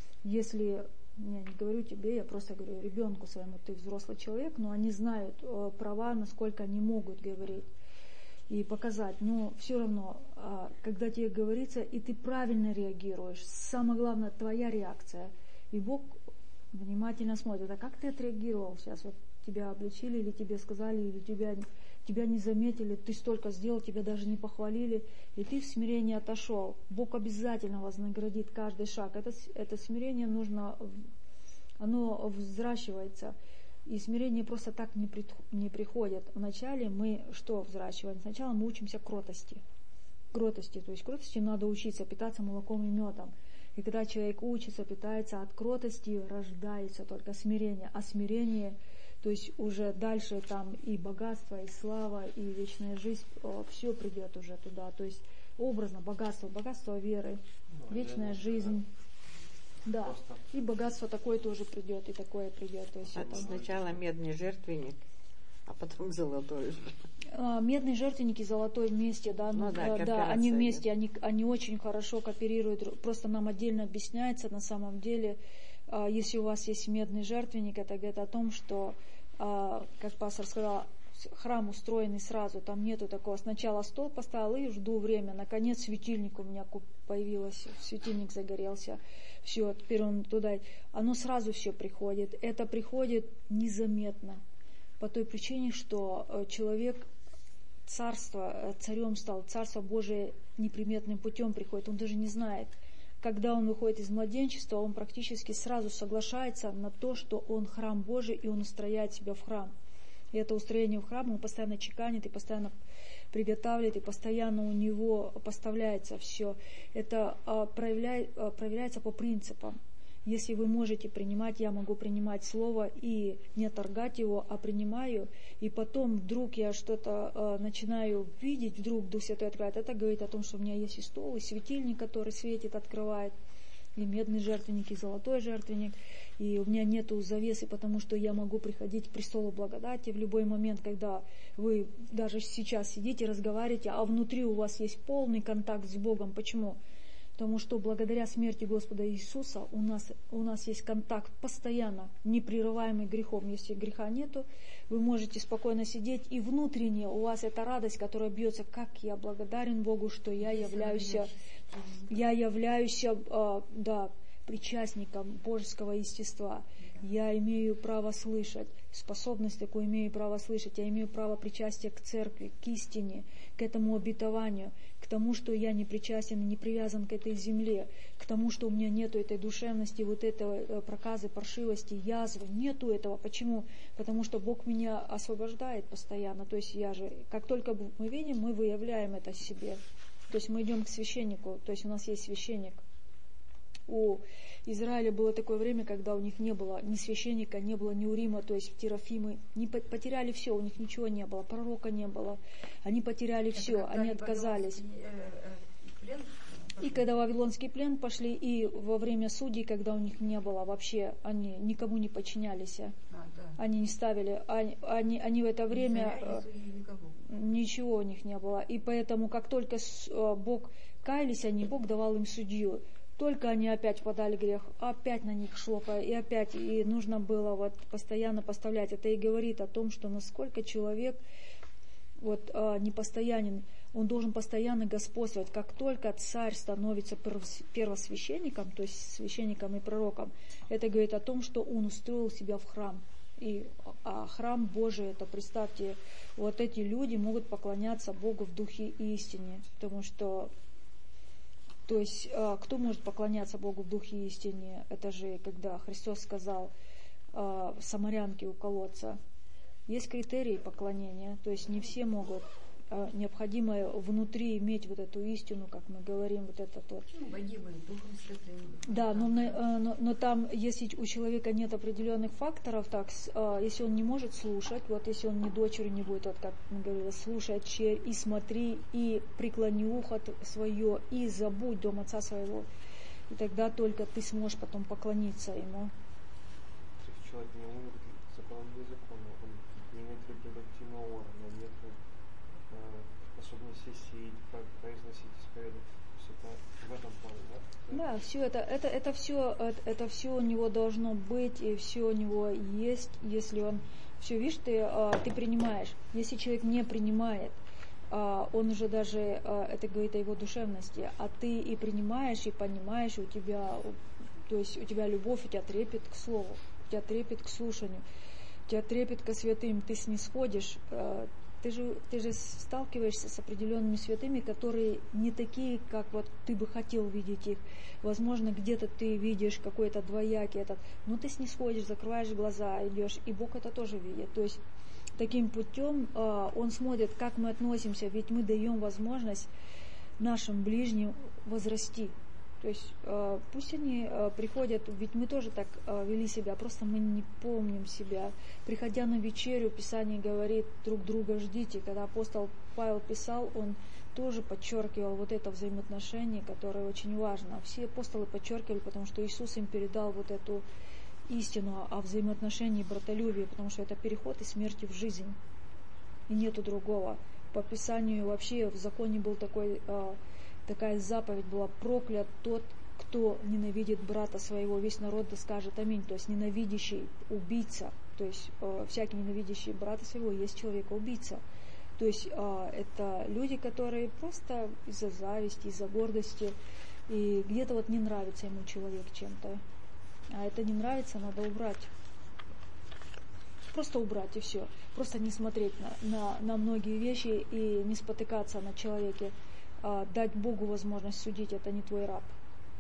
если, я не говорю тебе, я просто говорю ребенку своему, ты взрослый человек, но они знают э, права, насколько они могут говорить и показать, но все равно, э, когда тебе говорится, и ты правильно реагируешь, самое главное, твоя реакция. И Бог внимательно смотрит, а как ты отреагировал сейчас? Вот тебя обличили, или тебе сказали, или тебя, тебя не заметили, ты столько сделал, тебя даже не похвалили, и ты в смирении отошел. Бог обязательно вознаградит каждый шаг. Это, это смирение нужно, оно взращивается. И смирение просто так не, при, не приходит. Вначале мы что взращиваем? Сначала мы учимся кротости. Кротости, то есть кротости надо учиться, питаться молоком и медом. И когда человек учится, питается от кротости, рождается только смирение. А смирение То есть уже дальше там и богатство, и слава, и вечная жизнь, все придет уже туда. То есть образно богатство, богатство веры, ну, вечная жизнь. Да, просто... и богатство такое тоже придет, и такое придет. То есть а это... Сначала медный жертвенник, а потом золотой. А, медный жертвенник и золотой вместе, да, ну, ну, да, да, да, они вместе, они, они очень хорошо кооперируют. Просто нам отдельно объясняется на самом деле, а, если у вас есть медный жертвенник, это говорит о том, что, а, как пастор сказал, храм устроенный сразу, там нету такого, сначала стол поставил и жду время, наконец светильник у меня появился, светильник загорелся, все, теперь он туда, оно сразу все приходит, это приходит незаметно, по той причине, что человек царство, царем стал, царство Божие неприметным путем приходит, он даже не знает. Когда он выходит из младенчества, он практически сразу соглашается на то, что он храм Божий, и он устрояет себя в храм. И это устроение в храм, он постоянно чеканит, и постоянно приготавливает, и постоянно у него поставляется все. Это а, проявляет, а, проявляется по принципам. Если вы можете принимать, я могу принимать слово и не отторгать его, а принимаю, и потом вдруг я что-то а, начинаю видеть, вдруг Дух Святой открывает. Это говорит о том, что у меня есть и стол, и светильник, который светит, открывает, и медный жертвенник, и золотой жертвенник, и у меня нету завесы, потому что я могу приходить к престолу благодати в любой момент, когда вы даже сейчас сидите, разговариваете, а внутри у вас есть полный контакт с Богом. Почему? Потому что благодаря смерти Господа Иисуса у нас, у нас есть контакт постоянно, непрерываемый грехом. Если греха нету, вы можете спокойно сидеть, и внутренне у вас эта радость, которая бьется, как я благодарен Богу, что я являюсь, я являюсь, да, причастником божеского естества. Я имею право слышать, способность такую имею право слышать, я имею право причастия к церкви, к истине, к этому обетованию, к тому, что я не причастен, не привязан к этой земле, к тому, что у меня нету этой душевности, вот этого проказы, паршивости, язвы, нету этого. Почему? Потому что Бог меня освобождает постоянно, то есть я же, как только мы видим, мы выявляем это в себе, то есть мы идем к священнику, то есть у нас есть священник. У Израиля было такое время, когда у них не было ни священника, не было ни Урима, то есть Терафимы, не потеряли все, у них ничего не было, пророка не было, они потеряли это все, они отказались. Плен, и когда в Вавилонский плен пошли, и во время судей, когда у них не было вообще, они никому не подчинялись, а, да. Они не ставили, они, они, они в это время ничего у них не было, и поэтому как только Бог каялись, они, Бог давал им судью. Только они опять впадали в грех, опять на них шло, и опять, и нужно было вот постоянно поставлять. Это и говорит о том, что насколько человек вот, а, непостоянен, он должен постоянно господствовать. Как только царь становится первосвященником, то есть священником и пророком, это говорит о том, что он устроил себя в храм. И, а храм Божий, это, представьте, вот эти люди могут поклоняться Богу в духе и истине, потому что То есть, кто может поклоняться Богу в духе и истине? Это же, когда Христос сказал самарянке у колодца, есть критерии поклонения, то есть не все могут. Необходимо внутри иметь вот эту истину, как мы говорим, вот это вот. Да, но, но, но там, если у человека нет определенных факторов, так, если он не может слушать, вот если он не дочерью не будет, вот как мы говорили, слушай, черь, и смотри, и преклони ухо свое, и забудь дом отца своего, и тогда только ты сможешь потом поклониться ему. Человек не умеет законом языком, он не имеет репродуктивного органа, нет способности сеять, произносить, исповедовать. Все это в этом плане, да? Да, все это, это, это все, это, это все у него должно быть, и все у него есть, если он, все, видишь, ты, ты принимаешь. Если человек не принимает, он уже даже, это говорит о его душевности, а ты и принимаешь, и понимаешь, у тебя, то есть у тебя любовь, у тебя трепет к слову, у тебя трепет к слушанию, у тебя трепет ко святым, ты снисходишь. Ты же, ты же сталкиваешься с определенными святыми, которые не такие, как вот ты бы хотел видеть их. Возможно, где-то ты видишь какой-то двоякий этот, но ты снисходишь, закрываешь глаза, идешь, и Бог это тоже видит. То есть таким путем э, Он смотрит, как мы относимся, ведь мы даем возможность нашим ближним возрасти. То есть э, пусть они э, приходят, ведь мы тоже так э, вели себя, просто мы не помним себя. Приходя на вечерю, Писание говорит, друг друга ждите. Когда апостол Павел писал, он тоже подчеркивал вот это взаимоотношение, которое очень важно. Все апостолы подчеркивали, потому что Иисус им передал вот эту истину о взаимоотношении братолюбия, потому что это переход из смерти в жизнь. И нету другого. По Писанию вообще в законе был такой... Э, Такая заповедь была: проклят тот, кто ненавидит брата своего. Весь народ да скажет аминь. То есть ненавидящий убийца, то есть э, всякий ненавидящий брата своего есть человека-убийца. То есть э, это люди, которые просто из-за зависти, из-за гордости, и где-то вот не нравится ему человек чем-то. А это не нравится, надо убрать. Просто убрать и все. Просто не смотреть на, на, на многие вещи и не спотыкаться на человеке. Дать Богу возможность судить, это не твой раб.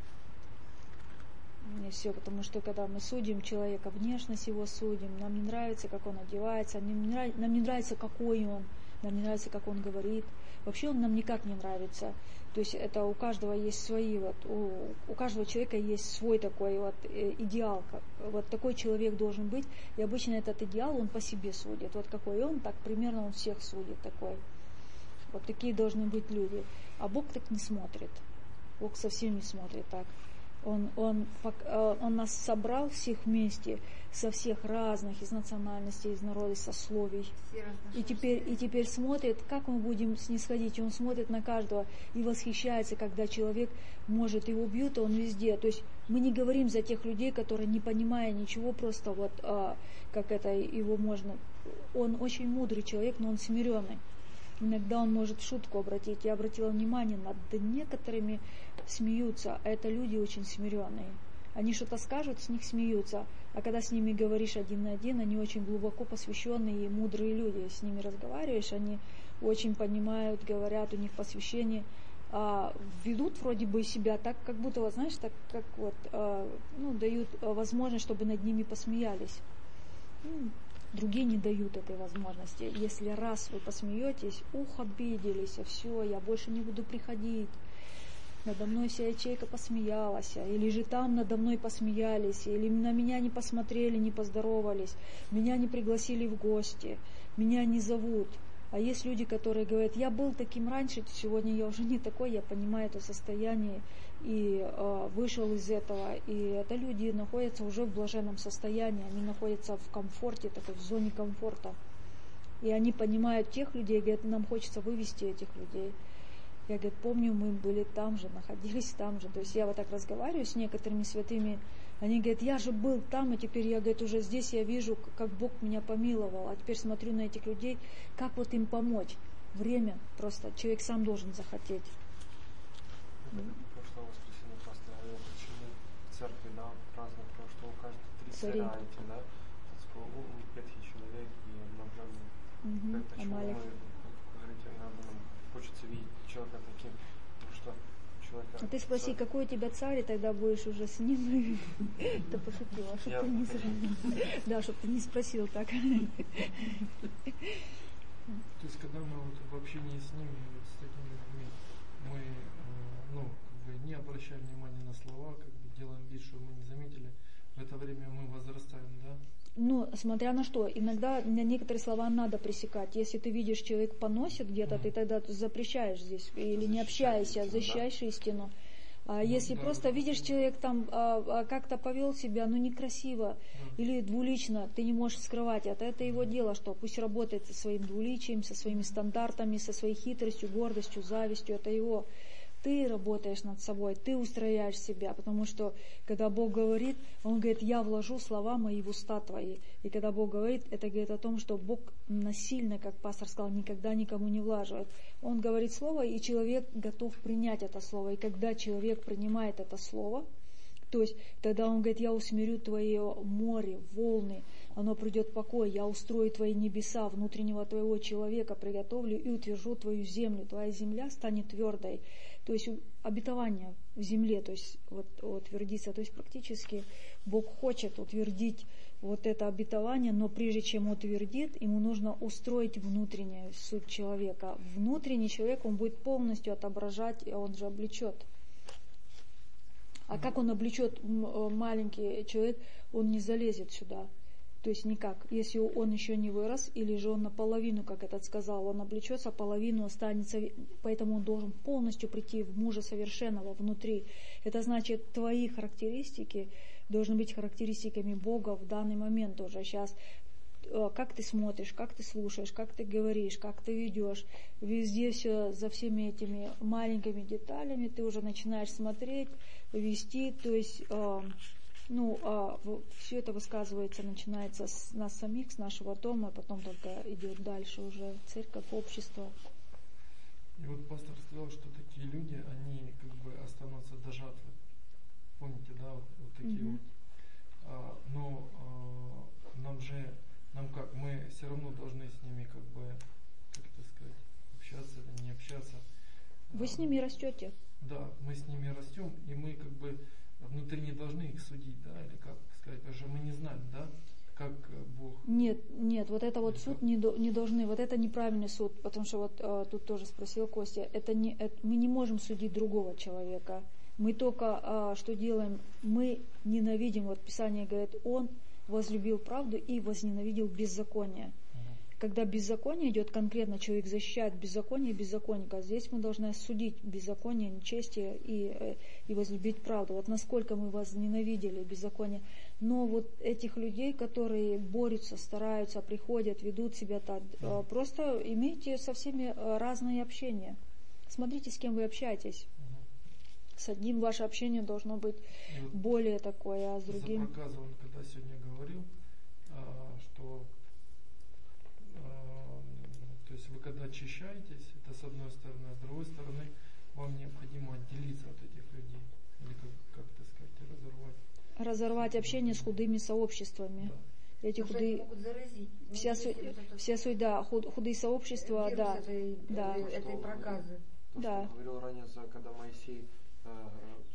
И все, потому что когда мы судим человека, внешность его судим, нам не нравится, как он одевается, нам не нравится, нам не нравится, какой он, нам не нравится, как он говорит. Вообще он нам никак не нравится. То есть это у каждого есть свои, вот, у, у каждого человека есть свой такой вот идеал. Вот такой человек должен быть. И обычно этот идеал он по себе судит. Вот какой он, так примерно он всех судит такой. Вот такие должны быть люди. А Бог так не смотрит. Бог совсем не смотрит так. Он, он, он нас собрал всех вместе, со всех разных, из национальностей, из народов, сословий. И теперь, и теперь смотрит, как мы будем снисходить. И он смотрит на каждого и восхищается, когда человек может, его бьют, а он везде. То есть мы не говорим за тех людей, которые, не понимая ничего, просто вот а, как это его можно... Он очень мудрый человек, но он смиренный. Иногда он может шутку обратить. Я обратила внимание, над некоторыми смеются, а это люди очень смиренные. Они что-то скажут, с них смеются. А когда с ними говоришь один на один, они очень глубоко посвященные и мудрые люди. С ними разговариваешь, они очень понимают, говорят, у них посвящение. А, ведут вроде бы себя так, как будто, вот, знаешь, так как вот, а, ну, дают возможность, чтобы над ними посмеялись. Другие не дают этой возможности. Если раз вы посмеетесь, ух, обиделись, а все, я больше не буду приходить. Надо мной вся ячейка посмеялась, или же там надо мной посмеялись, или на меня не посмотрели, не поздоровались, меня не пригласили в гости, меня не зовут. А есть люди, которые говорят, я был таким раньше, сегодня я уже не такой, я понимаю это состояние, и э, вышел из этого. И это люди находятся уже в блаженном состоянии, они находятся в комфорте, такой в зоне комфорта. И они понимают тех людей, говорят, нам хочется вывести этих людей. Я, говорит, помню, мы были там же, находились там же. То есть я вот так разговариваю с некоторыми святыми, они говорят, я же был там, и теперь я, говорит, уже здесь я вижу, как Бог меня помиловал, а теперь смотрю на этих людей, как вот им помочь. Время просто, человек сам должен захотеть. Прошлое воскресенье пастор говорил, почему в церкви, да, празднуют, потому что у каждого три царя эти, да, ветхий человек и обнаженный. Угу, почему мы, говорите, нам хочется видеть человека таким, потому что человека... А ты спроси, какой у тебя царь, и тогда будешь уже с ним. Да пошутила, чтобы ты не Да, чтобы ты не спросил так. То есть, когда мы вот в общении с ними, с такими людьми, мы ну, как бы не обращаем внимания на слова, как бы делаем вид, что мы не заметили, в это время мы возрастаем, да? Ну, смотря на что, иногда на некоторые слова надо пресекать. Если ты видишь, человек поносит где-то, mm-hmm. ты тогда запрещаешь здесь, или не общаешься, защищаешь да? истину. А ну, если да, просто да, видишь, да. человек там а, а, как-то повел себя, ну некрасиво, да. или двулично, ты не можешь скрывать это, это его дело, что пусть работает со своим двуличием, со своими стандартами, со своей хитростью, гордостью, завистью, это его. Ты работаешь над собой, ты устрояешь себя, потому что, когда Бог говорит, Он говорит, я вложу слова мои в уста твои. И когда Бог говорит, это говорит о том, что Бог насильно, как пастор сказал, никогда никому не влаживает. Он говорит слово, и человек готов принять это слово. И когда человек принимает это слово, то есть тогда Он говорит, я усмирю твое море, волны, оно придет покой, я устрою твои небеса, внутреннего твоего человека приготовлю и утвержу твою землю, твоя земля станет твердой. То есть обетование в земле, то есть вот, утвердиться, то есть практически Бог хочет утвердить вот это обетование, но прежде чем утвердит, ему нужно устроить внутреннюю суть человека. Внутренний человек, он будет полностью отображать, и он же облечет. А как он облечет маленький человек, он не залезет сюда. То есть никак. Если он еще не вырос, или же он наполовину, как этот сказал, он облечется, а половину останется, поэтому он должен полностью прийти в мужа совершенного внутри. Это значит, твои характеристики должны быть характеристиками Бога в данный момент уже сейчас. Как ты смотришь, как ты слушаешь, как ты говоришь, как ты ведешь. Везде все, за всеми этими маленькими деталями ты уже начинаешь смотреть, вести, то есть... Ну, а все это высказывается, начинается с нас самих, с нашего дома, а потом только идет дальше уже церковь, общество. И вот пастор сказал, что такие люди, они как бы останутся до жатвы. Помните, да, вот, вот такие mm-hmm. вот. А, но а, нам же, нам как, мы все равно должны с ними как бы, как это сказать, общаться или не общаться. Вы а, с ними растете. Да, мы с ними растем, и мы как бы внутри не должны их судить, да, или как сказать, потому что мы не знаем, да, как Бог... Нет, нет, вот это вот суд не, до, не должны, вот это неправильный суд, потому что вот а, тут тоже спросил Костя, это не, это, мы не можем судить другого человека, мы только а, что делаем, мы ненавидим, вот Писание говорит, он возлюбил правду и возненавидел беззаконие. Когда беззаконие идет, конкретно человек защищает беззаконие беззаконника, здесь мы должны осудить беззаконие, нечестие и, и возлюбить правду. Вот насколько мы возненавидели беззаконие. Но вот этих людей, которые борются, стараются, приходят, ведут себя так, да. Просто имейте со всеми разное общение. Смотрите, с кем вы общаетесь. Угу. С одним ваше общение должно быть вот более такое, а с другим... За проказа он когда сегодня говорил, что... То есть вы когда очищаетесь, это с одной стороны, а с другой стороны вам необходимо отделиться от этих людей. Или как, как это сказать, разорвать. Разорвать общение с худыми сообществами. Да. Эти худые... Вся, су... Вся суть, да, худ... худые сообщества, да. Этой, да. этой, этой проказы. То, да. что говорил ранее, когда Моисей э,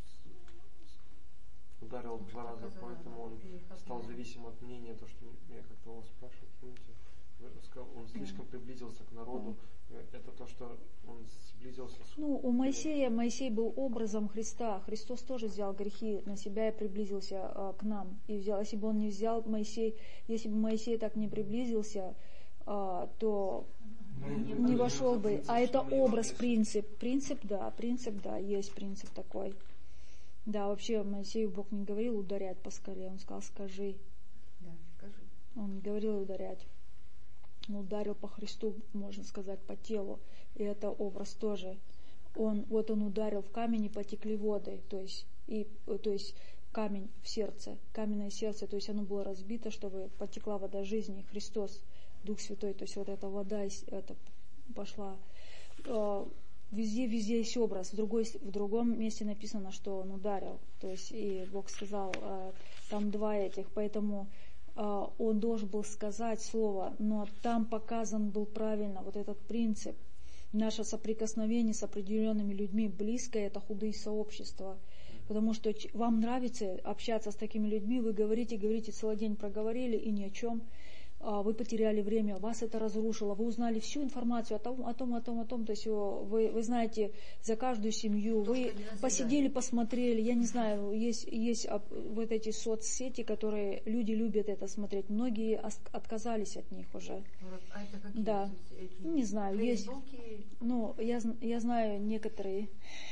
ударил два раза, поэтому он стал зависим от мнения, то, что я как-то его спрашивал, помните? Он слишком приблизился к народу. Это то, что он сблизился с... Ну, у Моисея, Моисей был образом Христа. Христос тоже взял грехи на себя и приблизился а, к нам. И взял, если бы он не взял Моисей, если бы Моисей так не приблизился, а, то ну, не, не вошел бы. Принцип, а это образ, принцип. Принцип, да, принцип, да, есть принцип такой. Да, вообще Моисею Бог не говорил ударять по скале, он сказал, скажи. Да, скажи. Он не говорил ударять. Он ударил по Христу, можно сказать, по телу. И это образ тоже. Он, вот он ударил в камень, и потекли воды. То есть, и, то есть камень в сердце, каменное сердце. То есть оно было разбито, чтобы потекла вода жизни. Христос, Дух Святой. То есть вот эта вода это пошла. Везде, везде есть образ. В, другой, в другом месте написано, что он ударил. То есть и Бог сказал, там два этих. Поэтому... он должен был сказать слово, но там показан был правильно вот этот принцип. Наше соприкосновение с определенными людьми близкое, это худые сообщества. Потому что вам нравится общаться с такими людьми, вы говорите, говорите, целый день проговорили и ни о чем. Вы потеряли время, вас это разрушило, вы узнали всю информацию о том, о том, о том, о том, то есть вы, вы знаете за каждую семью, то, вы посидели, посмотрели, я не знаю, есть, есть вот эти соцсети, которые люди любят это смотреть, многие отказались от них уже. А это какие да. соцсети? Не знаю, есть, ну, я, я знаю некоторые.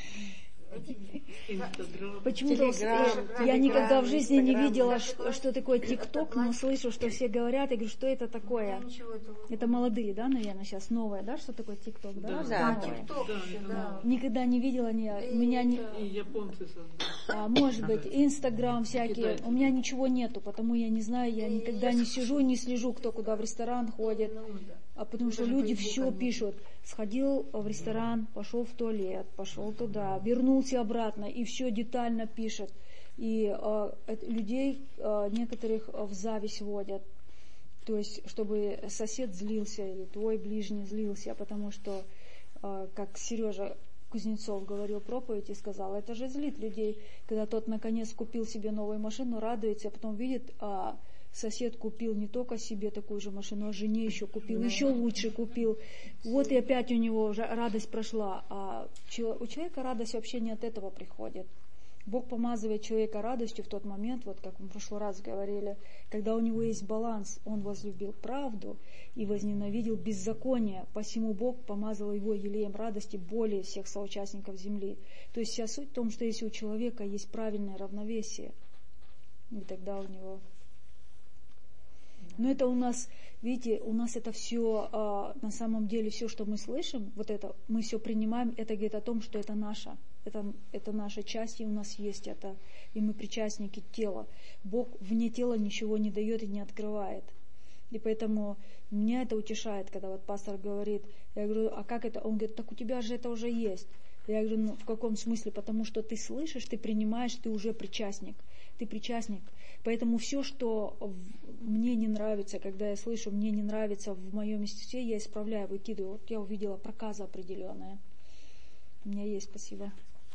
Почему-то я никогда в жизни не видела, что, что такое ТикТок, но слышу, что все говорят, и говорю, что это такое? Это молодые, да, наверное, сейчас новое, да, что такое ТикТок, да? Да, ТикТок, да. Никогда не видела, не, меня не... И японцы создали. А, может быть, Инстаграм всякие. У меня ничего нету, потому я не знаю, я никогда не сижу, не слежу, кто куда в ресторан ходит. А потому что люди все пишут. Сходил в ресторан, пошел в туалет, пошел туда, вернулся обратно, и все детально пишет. И э, людей э, некоторых в зависть водят. То есть, чтобы сосед злился, или твой ближний злился, потому что, э, как Сережа Кузнецов говорил проповедь и сказал, это же злит людей, когда тот наконец купил себе новую машину, радуется, а потом видит, а сосед купил не только себе такую же машину, а жене еще купил, да. еще лучше купил. Вот и опять у него уже радость прошла. А у человека радость вообще не от этого приходит. Бог помазывает человека радостью в тот момент, вот как мы в прошлый раз говорили, когда у него есть баланс, он возлюбил правду и возненавидел беззаконие, посему Бог помазал его елеем радости более всех соучастников земли. То есть вся суть в том, что если у человека есть правильное равновесие, и тогда у него... Но это у нас, видите, у нас это все, а, на самом деле, все, что мы слышим, вот это, мы все принимаем, это говорит о том, что это наше, это, это наша часть, и у нас есть это, и мы причастники тела. Бог вне тела ничего не дает и не открывает. И поэтому меня это утешает, когда вот пастор говорит, я говорю, а как это? Он говорит, так у тебя же это уже есть. Я говорю, ну в каком смысле? Потому что ты слышишь, ты принимаешь, ты уже причастник. Ты причастник. Поэтому все, что мне не нравится, когда я слышу, мне не нравится в моем естестве, я исправляю, выкидываю. Вот я увидела проказа определенная. У меня есть, спасибо.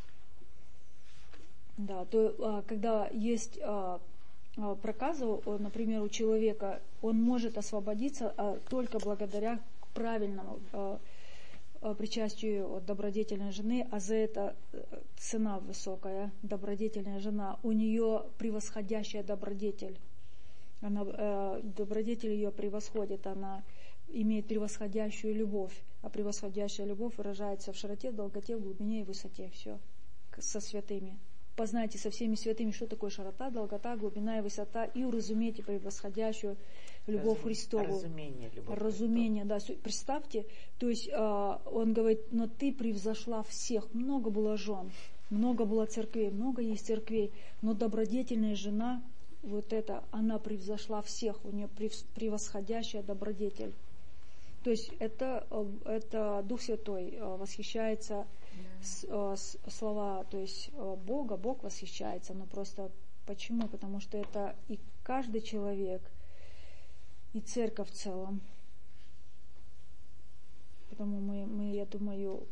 Да, то когда есть проказа, например, у человека, он может освободиться только благодаря правильному причастию добродетельной жены, а за это цена высокая, добродетельная жена, у нее превосходящая добродетель. Она, э, добродетель ее превосходит, она имеет превосходящую любовь, а превосходящая любовь выражается в широте, в долготе, в глубине и высоте, все, со святыми. Познайте со всеми святыми, что такое широта, долгота, глубина и высота, и уразумейте превосходящую любовь Разум, Христову. Разумение, любовь Разумение, да. Представьте, то есть э, он говорит, но ты превзошла всех. Много было жен, много было церквей, много есть церквей, но добродетельная жена, вот это, она превзошла всех, у нее превосходящая добродетель. То есть это, это Дух Святой восхищается, с, с, слова, то есть Бога, Бог восхищается, но просто почему? Потому что это и каждый человек, и церковь в целом. Потому мы, мы, я думаю,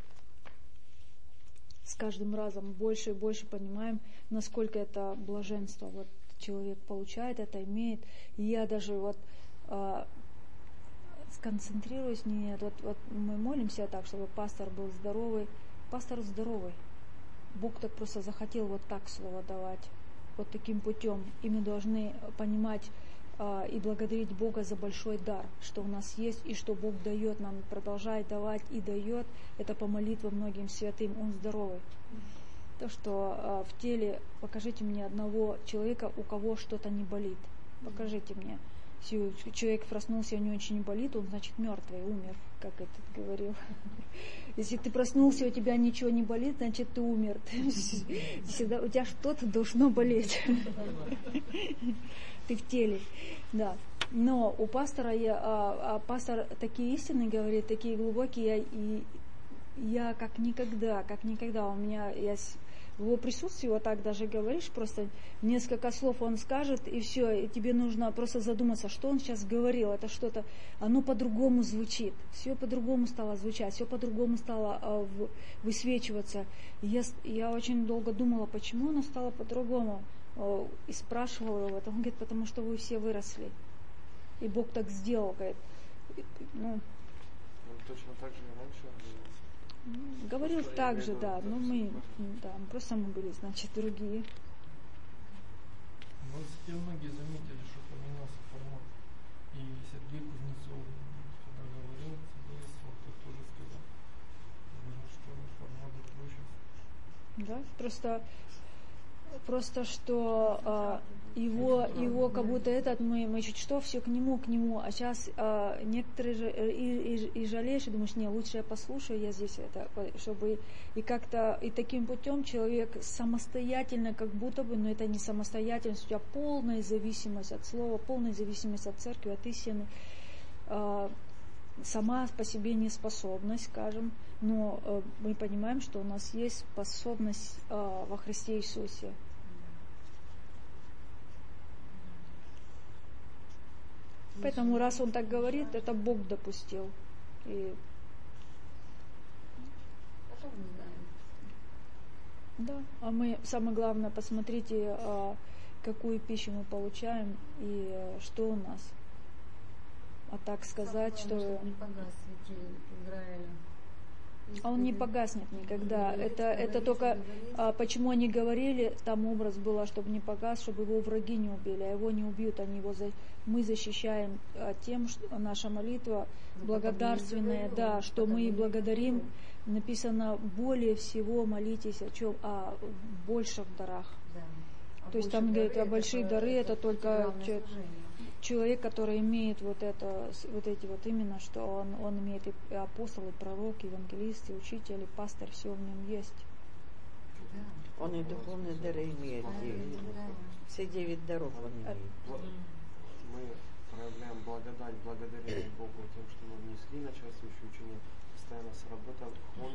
с каждым разом больше и больше понимаем, насколько это блаженство. Вот человек получает это, имеет. И я даже вот э, сконцентрируюсь, нет, вот, вот мы молимся так, чтобы пастор был здоровый. Пастор здоровый. Бог так просто захотел вот так слово давать, вот таким путем. И мы должны понимать э, и благодарить Бога за большой дар, что у нас есть, и что Бог дает нам, продолжает давать и дает. Это по молитвам многим святым. Он здоровый. То, что э, в теле, покажите мне одного человека, у кого что-то не болит. Покажите мне. Если человек проснулся, у него ничего не болит, он, значит, мертвый, умер, как этот говорил. Если ты проснулся, у тебя ничего не болит, значит, ты умер. Всегда у тебя что-то должно болеть. Ты в теле, да. Но у пастора, я, а, а пастор такие истины говорит, такие глубокие, и я как никогда, как никогда у меня, я в его присутствии вот так даже говоришь, просто несколько слов он скажет, и все, и тебе нужно просто задуматься, что он сейчас говорил, это что-то, оно по-другому звучит, все по-другому стало звучать, все по-другому стало а, в, высвечиваться. И я, я очень долго думала, почему оно стало по-другому, а, и спрашивала его, он говорит, потому что вы все выросли, и Бог так сделал, говорит, ну, Он точно так же и раньше говорил. Говорил так же, да, но мы, да, просто мы были, значит, другие. Ну, все многие заметили, что поменялся формат. И Сергей Кузнецов, когда говорил, Сергей вот тоже сказал, что формат другой сейчас. Да, просто, просто что а, его, его как будто этот, мы, мы чуть что, все к нему, к нему, а сейчас а, некоторые же и, и, и жалеешь, и думаешь, не, лучше я послушаю, я здесь это, чтобы и как-то, и таким путем человек самостоятельно, как будто бы, но это не самостоятельность, у тебя полная зависимость от слова, полная зависимость от церкви, от истины, а, сама по себе неспособность, скажем, но а, мы понимаем, что у нас есть способность а, во Христе Иисусе. Поэтому, раз он так говорит, это Бог допустил. И... Потом не знаем. Да, а мы, самое главное, посмотрите, какую пищу мы получаем и что у нас. А так сказать, Самое главное, что... чтобы не погас светильник Израиля. А он не погаснет никогда. Это, это только а, почему они говорили, там образ был, чтобы не погас, чтобы его враги не убили, а его не убьют, они его за... мы защищаем а, тем, что наша молитва благодарственная, да, что мы благодарим. Написано, более всего молитесь о чем, о больших дарах. Да. То есть там говорят, а большие дары это только человек, который имеет вот это, вот эти вот именно, что он, он имеет и апостол, и пророк, и евангелист, и учитель, и пастырь, все в нем есть. Он и духовные дары имеет девять. Все девять даров он имеет. Мы проявляем благодать, благодарение Богу тем, что мы внесли начальствующее учение, постоянно сработал.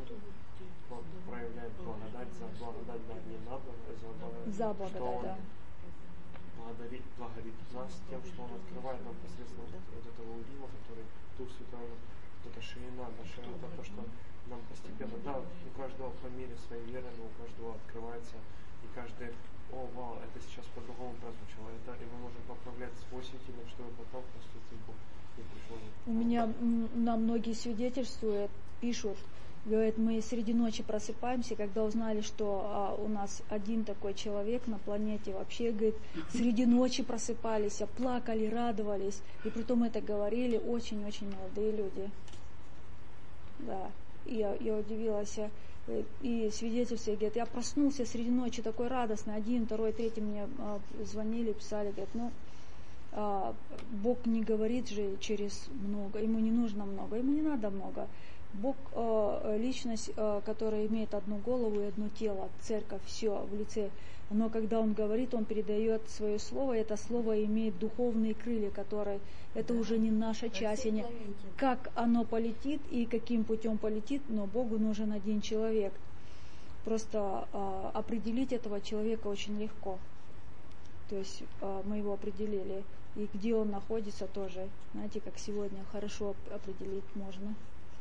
Он проявляет благодать за благодать, да, не надо, за благодать, за благодать, да. Благодарит, благодарит нас тем, что Он открывает нам посредством вот, вот этого удила, который Дух Святой, вот это ширина, да, ширина, это то, что нам постепенно, да, у каждого по мере своей веры, но у каждого открывается, и каждый, о, вау, это сейчас по-другому прозвучало, это, и мы можем поправлять свой светильник, чтобы потом простите Бог не пришел. У меня, нам многие свидетельствуют, пишут, говорят, мы среди ночи просыпаемся, когда узнали, что а, у нас один такой человек на планете, вообще, говорит, среди ночи просыпались, плакали, радовались, и притом это говорили очень-очень молодые люди. Да, и я, я удивилась, и свидетельствие, говорит, я проснулся среди ночи такой радостный, один, второй, третий мне а, звонили, писали, говорят, ну, а, Бог не говорит же через много, ему не нужно много, ему не надо много. Бог э, личность, э, которая имеет одну голову и одно тело, церковь, все в лице. Но когда Он говорит, Он передает свое слово, и это слово имеет духовные крылья, которые, это да. уже не наша часть. Не, как оно полетит и каким путем полетит, но Богу нужен один человек. Просто э, определить этого человека очень легко. То есть э, мы его определили. И где он находится тоже. Знаете, как сегодня хорошо определить можно.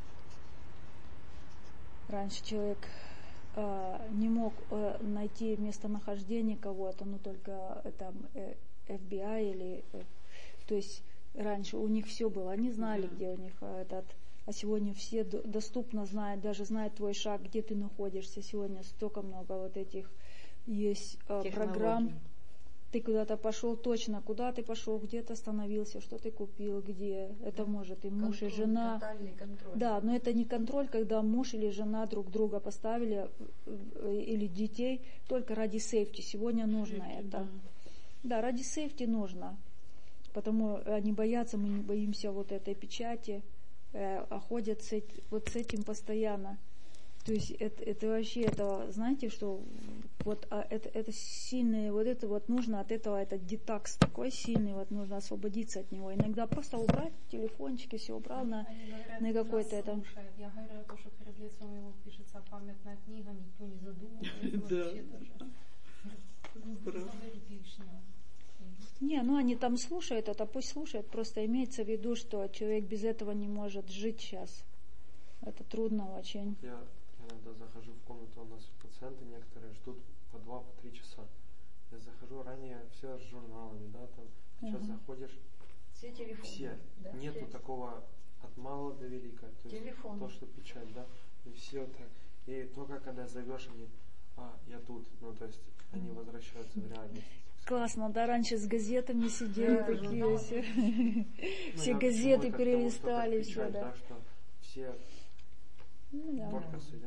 Раньше человек э, не мог э, найти местонахождение кого-то, ну только э, там э, эф би ай или... Э, то есть раньше у них все было, они знали, где у них э, этот... А сегодня все до, доступно знают, даже знают твой шаг, где ты находишься. Сегодня столько много вот этих есть э, программ. Ты куда-то пошел, точно, куда ты пошел, где ты остановился, что ты купил, где. Это да. может и муж, контроль, и жена. Тотальный контроль. Да, но это не контроль, когда муж или жена друг друга поставили, или детей, только ради сейфти. Сегодня нужно Сейфти, это. Да. да, ради сейфти нужно. Потому они боятся, мы не боимся вот этой печати, э, а ходят с, вот с этим постоянно. То есть это, это вообще, это, знаете, что вот а это, это сильное, вот это вот нужно от этого, этот детакс такой сильный, вот нужно освободиться от него. Иногда просто убрать телефончики, все убрал на, на какой-то это. Я говорю, то, что перед лицом его пишется памятная книга, никто не задумывается вообще даже. Не, ну они там слушают это, пусть слушают, просто имеется в виду, что человек без этого не может жить сейчас. Это трудно очень. Я иногда захожу в комнату, у нас пациенты некоторые ждут по два, по три часа. Я захожу ранее, все с журналами, да, там, сейчас uh-huh. заходишь, все телефоны. Все. Да, нету все. Такого от малого до велика. То есть телефон. То, что печать, да, и все так. И только когда зовешь, они, а, я тут, ну, то есть они возвращаются в реальность. Классно, да, раньше с газетами сидели да, такие все. Все газеты перелистали, все, да. Так что все ну, да.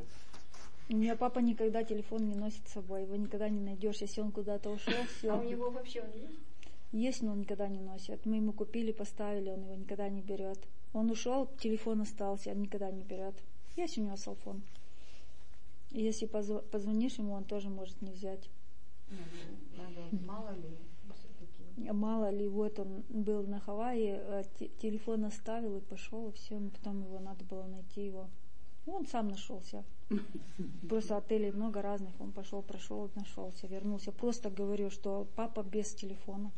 У меня папа никогда телефон не носит с собой, его никогда не найдешь, если он куда-то ушел, все. А у него вообще он есть? Есть, но он никогда не носит. Мы ему купили, поставили, он его никогда не берет. Он ушел, телефон остался, он никогда не берет. Есть у него селфон. И если позвонишь ему, он тоже может не взять. Надо, мало ли. Мало ли, вот он был на Хавайи, телефон оставил и пошел, и все, потом его надо было найти его. Он сам нашелся. Просто отелей много разных, он пошел, прошел, нашелся, вернулся. Просто говорю, что папа без телефона.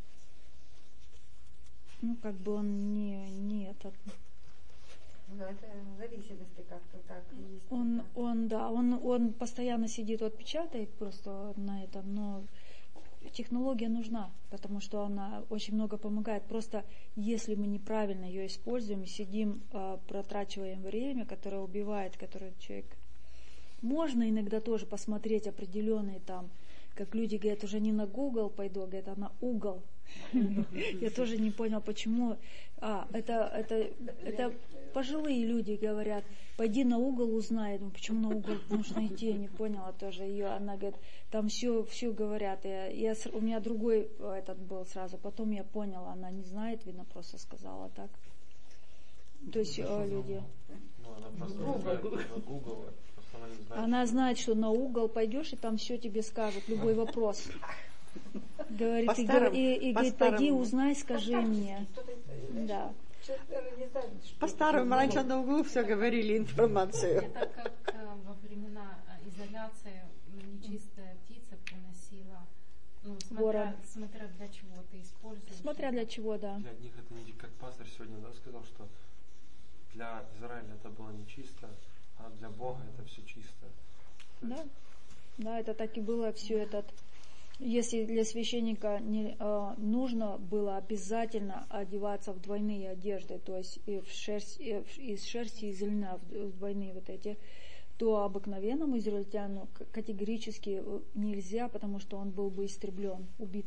Ну, как бы он не, не этот. Да, это в зависимости как-то так есть. Он, так. он, да, он, он постоянно сидит, вот печатает просто на этом, но технология нужна, потому что она очень много помогает. Просто если мы неправильно ее используем, сидим, протрачиваем время, которое убивает, которое человек... Можно иногда тоже посмотреть определенные там, как люди говорят, уже не на Google пойду, говорят, а на угол. Я тоже не понял, почему. А, это, это, это пожилые люди говорят, пойди на угол, узнай. Ну, почему на угол нужно идти? Я не поняла тоже ее. Она говорит, там все, все говорят. Я, я, у меня другой этот был сразу. Потом я поняла, она не знает, видно, просто сказала так. То есть э, люди. Ну, она просто знает, на Google. Она, знает, она знает, что на угол пойдешь, и там все тебе скажут, любой вопрос. Говорит, и, и, и говорит, пойди узнай, скажи мне. Да. По-старому раньше на углу все говорили информацию. Это как во времена изоляции нечистая птица приносила, ну, смотря, смотря для чего ты используешь. Смотря для чего, да. Для них это не, как пастор сегодня, да, сказал, что для Израиля это было нечисто, а для Бога это все чисто. Да, да, это так и было все этот. Если для священника не, э, нужно было обязательно одеваться в двойные одежды, то есть и в шерсть, и в, из шерсти и из льна в, в двойные вот эти, то обыкновенному израильтянину категорически нельзя, потому что он был бы истреблен, убит.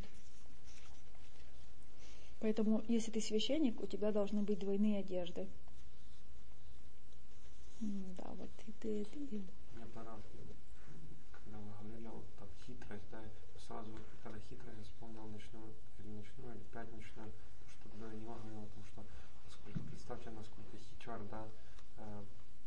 Поэтому, если ты священник, у тебя должны быть двойные одежды. Да, вот и ты... И ты. Мне понравилось, когда вы говорили, вот там хитрость, да, сразу, когда хитрость, я вспомнил ночную, или ночную, или пятничную, то, что тогда Данила говорил о том, что насколько, представьте, насколько хитер, да, э,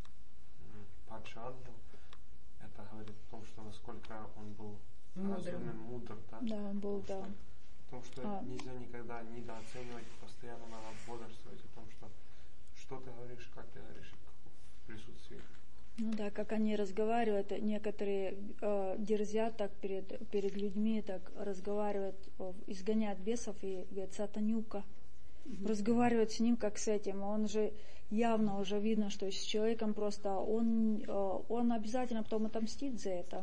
падший ангел, это говорит о том, что насколько он был разумен, мудр, да. Да, он был, да. Потому что а. нельзя никогда недооценивать, постоянно надо бодрствовать о том, что что ты говоришь, как ты говоришь, в присутствии. Ну да, как они разговаривают, некоторые э, дерзят так перед, перед людьми, так разговаривают, э, изгоняют бесов и говорят, сатанюка. Mm-hmm. Разговаривают с ним как с этим, он же явно уже видно, что с человеком просто, он, э, он обязательно потом отомстит за это.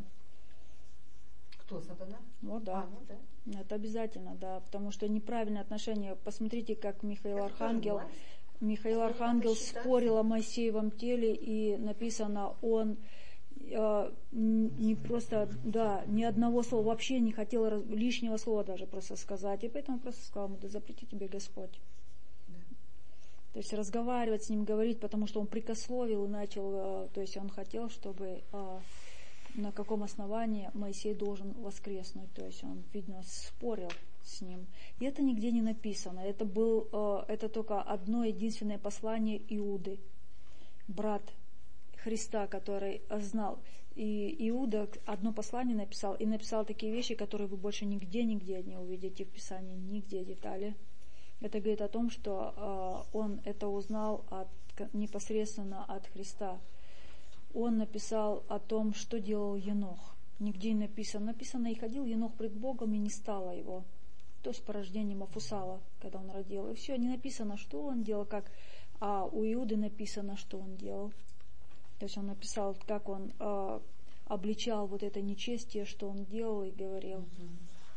Кто, сатана? Ну да. А, ну, да. Это обязательно, да, потому что неправильное отношение. Посмотрите, как Михаил это Архангел... Михаил Архангел спорил о Моисеевом теле, и написано, он э, не просто, да, ни одного слова, вообще не хотел лишнего слова даже просто сказать, и поэтому просто сказал ему, да запрети тебе Господь. Да. То есть разговаривать с ним, говорить, потому что он прикословил и начал, э, то есть он хотел, чтобы э, на каком основании Моисей должен воскреснуть, то есть он, видно, спорил с ним. И это нигде не написано. Это был, э, это только одно единственное послание Иуды, брат Христа, который знал. И Иуда одно послание написал, и написал такие вещи, которые вы больше нигде, нигде не увидите в Писании, нигде детали. Это говорит о том, что э, он это узнал от, непосредственно от Христа. Он написал о том, что делал Енох. Нигде не написано. Написано, и ходил Енох пред Богом, и не стало его. То есть по рождению Мафусала, когда он родил. И все, не написано, что он делал, как, а у Иуды написано, что он делал. То есть он написал, как он э, обличал вот это нечестие, что он делал и говорил. Mm-hmm.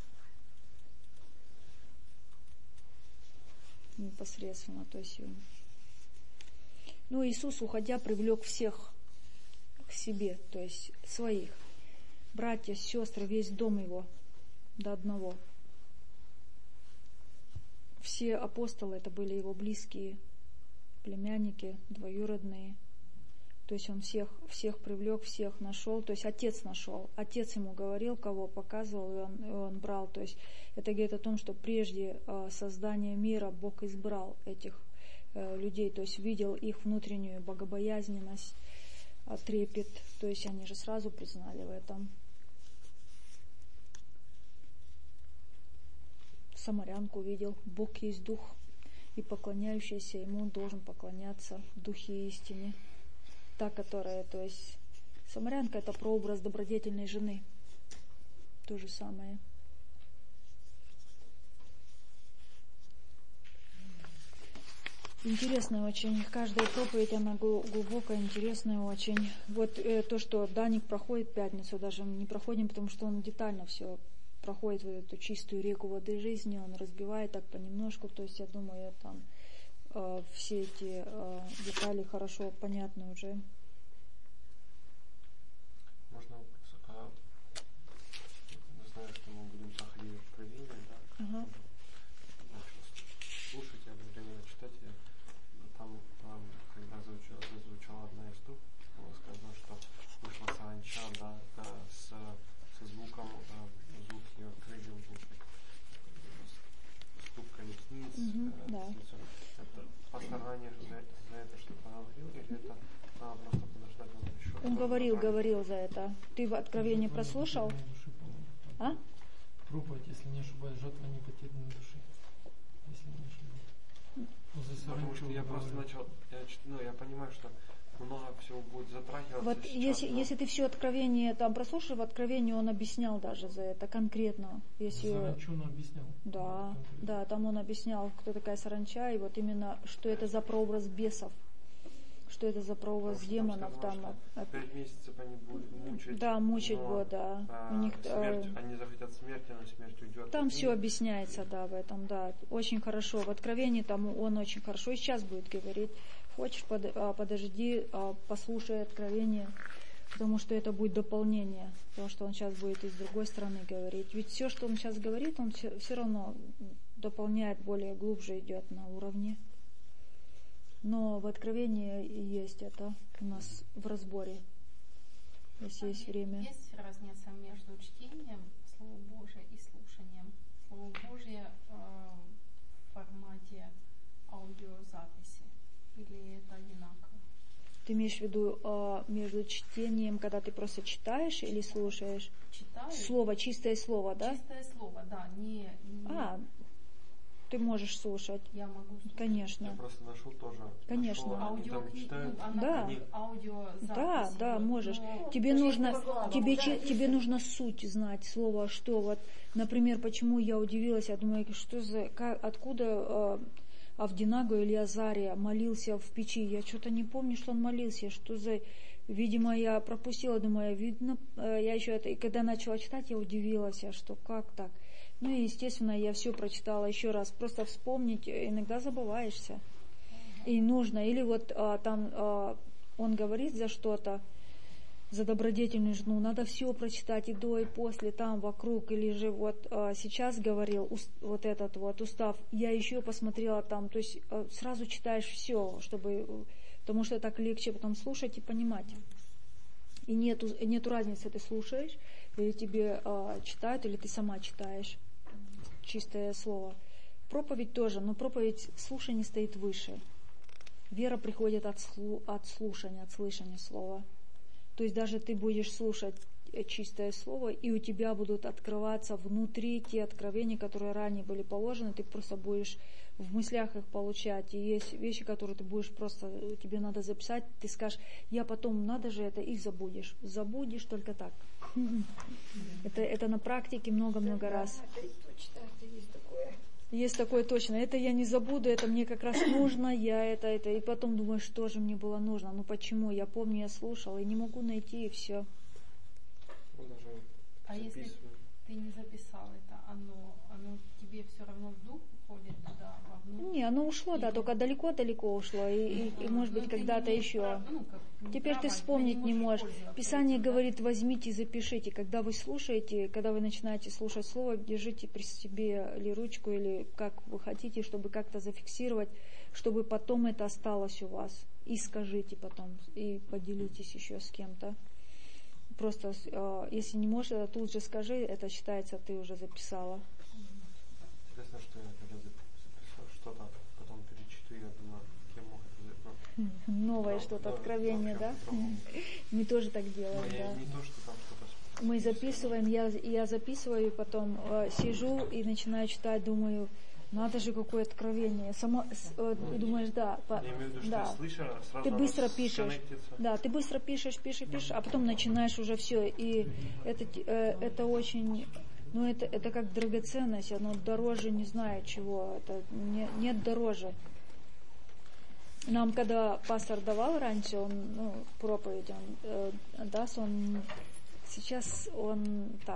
Непосредственно. То есть, ну, Иисус, уходя, привлек всех к себе, то есть своих. Братья, сестры, весь дом его до одного. Все апостолы, это были его близкие племянники, двоюродные. То есть он всех, всех привлек, всех нашел. То есть отец нашел. Отец ему говорил, кого показывал, и он, и он брал. То есть это говорит о том, что прежде э, создания мира Бог избрал этих э, людей. То есть видел их внутреннюю богобоязненность, э, трепет. То есть они же сразу признали в этом. Самарянку видел, Бог есть Дух, и поклоняющийся Ему должен поклоняться в Духе истине. Та, которая, то есть, Самарянка — это прообраз добродетельной жены. То же самое. Интересная очень. Каждая проповедь, она глубокая, интересная очень. Вот э, то, что Даник проходит пятницу, даже не проходим, потому что он детально все проходит вот эту чистую реку воды жизни, он разбивает так понемножку, то есть я думаю, там э, все эти э, детали хорошо понятны уже. Можно вопрос? А, я знаю, что мы будем заходить в проверение, да? Ага. Слушать и одновременно читать. Там, там когда зазвучала, зазвучала одна из ступ, было сказано, что вышла саранча, да, да, с, со звуком, да, звук ее крыльев был стук колесниц. Mm-hmm, э, да. Это пастор ранее за, за это что-то говорил, или это надо просто подождать, он еще... Он говорил, говорил за это. Ты в Откровении прослушал? А? Проповедь, если не ошибаюсь, жатва не потерянной души. Если не ошибаюсь. Ну, за Потому что я говорю. просто начал, я, ну, я понимаю, что много всего будет затрагиваться. Вот сейчас, если, но... если ты все Откровение там прослушал, в Откровении он объяснял даже за это конкретно. Если... Саранчу он объяснял. Да, конкретно. да, там он объяснял, кто такая саранча, и вот именно, что это за прообраз бесов, что это за прообраз Потому демонов что там. сказано, что пять месяцев они будут мучить. Да, мучить но, будут, да. А, У них, смерть, э, они захотят смерти, но смерть уйдет. Там все объясняется, да, в этом, да. Очень хорошо. В Откровении там он очень хорошо и сейчас будет говорить. Хочешь, под, а, подожди, а, послушай Откровение, потому что это будет дополнение, потому что он сейчас будет и с другой стороны говорить. Ведь все, что он сейчас говорит, он все, все равно дополняет, более глубже идет на уровне. Но в Откровении есть это у нас в разборе, если есть время. Есть разница между чтением Слова Божия и слушанием. Слово Божие э, в формате аудиозаписи. Или это одинаково? Ты имеешь в виду э, между чтением, когда ты просто читаешь или слушаешь? Читаю. Слово, чистое слово, да? Чистое слово, да. Не, не... А, ты можешь слушать. Я могу слушать. Конечно. Я просто нашел тоже. Конечно. Нашел, они там Аудиокниги, читают. ну, она Да. как аудиозапись. Да, да, идет, можешь. но Тебе даже нужно, если по тебе, главам, че- да, тебе нужно суть знать слова, что вот, например, почему я удивилась, я думаю, что за, как, откуда э, Авдинаго или Азария молился в печи, я что-то не помню, что он молился, что за, видимо, я пропустила, думаю, видно, э, я еще это, и когда начала читать, я удивилась, а что, как так. Ну и, естественно, я все прочитала еще раз, просто вспомнить, иногда забываешься. И нужно, или вот а, там а, он говорит за что-то, за добродетельную жену, надо все прочитать и до, и после, там, вокруг, или же вот а, сейчас говорил уст, вот этот вот устав, я еще посмотрела там, то есть а, сразу читаешь все, чтобы, потому что так легче потом слушать и понимать. И нету, нету разницы, ты слушаешь, или тебе а, читают, или ты сама читаешь чистое слово. Проповедь тоже, но проповедь слушания стоит выше. Вера приходит от, слу, от слушания, от слышания слова. То есть даже ты будешь слушать чистое слово, и у тебя будут открываться внутри те откровения, которые ранее были положены, ты просто будешь в мыслях их получать. И есть вещи, которые ты будешь просто, тебе надо записать, ты скажешь, я потом, надо же это, их забудешь. Забудешь только так. Это, это на практике много-много раз. Есть такое точно. Это я не забуду, это мне как раз нужно, я это, это. И потом думаю, что же мне было нужно. Ну почему? Я помню, я слушала, и не могу найти, и все. А если ты не записал это, оно, оно тебе все равно в дух уходит туда, вовнутрь? Не, оно ушло, да, только далеко-далеко ушло, и, и, и может быть, когда-то еще. Прав, ну, как, Теперь права, ты вспомнить не можешь. Писание этим, говорит, возьмите, запишите. Когда вы слушаете, когда вы начинаете слушать слово, держите при себе или ручку, или как вы хотите, чтобы как-то зафиксировать, чтобы потом это осталось у вас. И скажите потом, и поделитесь еще с кем-то. Просто, э, если не можешь, это тут же скажи, это считается, ты уже записала. Интересно, что я когда записал что-то, потом перечитаю, я думаю, кем мог это записать. Новое да, что-то, да, откровение, да? Мы тоже так делаем, Но да. я не то, что там что-то... Мы записываем, я, я записываю, потом э, сижу и начинаю читать, думаю, надо же какое откровение. Сама, э, Ну, думаешь, да. По, я имею в виду, да. что ты слышишь, сразу Ты быстро оно пишешь. сконнектится. Да, ты быстро пишешь, пишешь, пишешь, а потом начинаешь уже все. И это, э, это очень, ну это, это как драгоценность, оно дороже, не знаю чего, это не, нет дороже. Нам, когда пастор давал раньше, он, ну, проповедь, он э, даст, он сейчас он так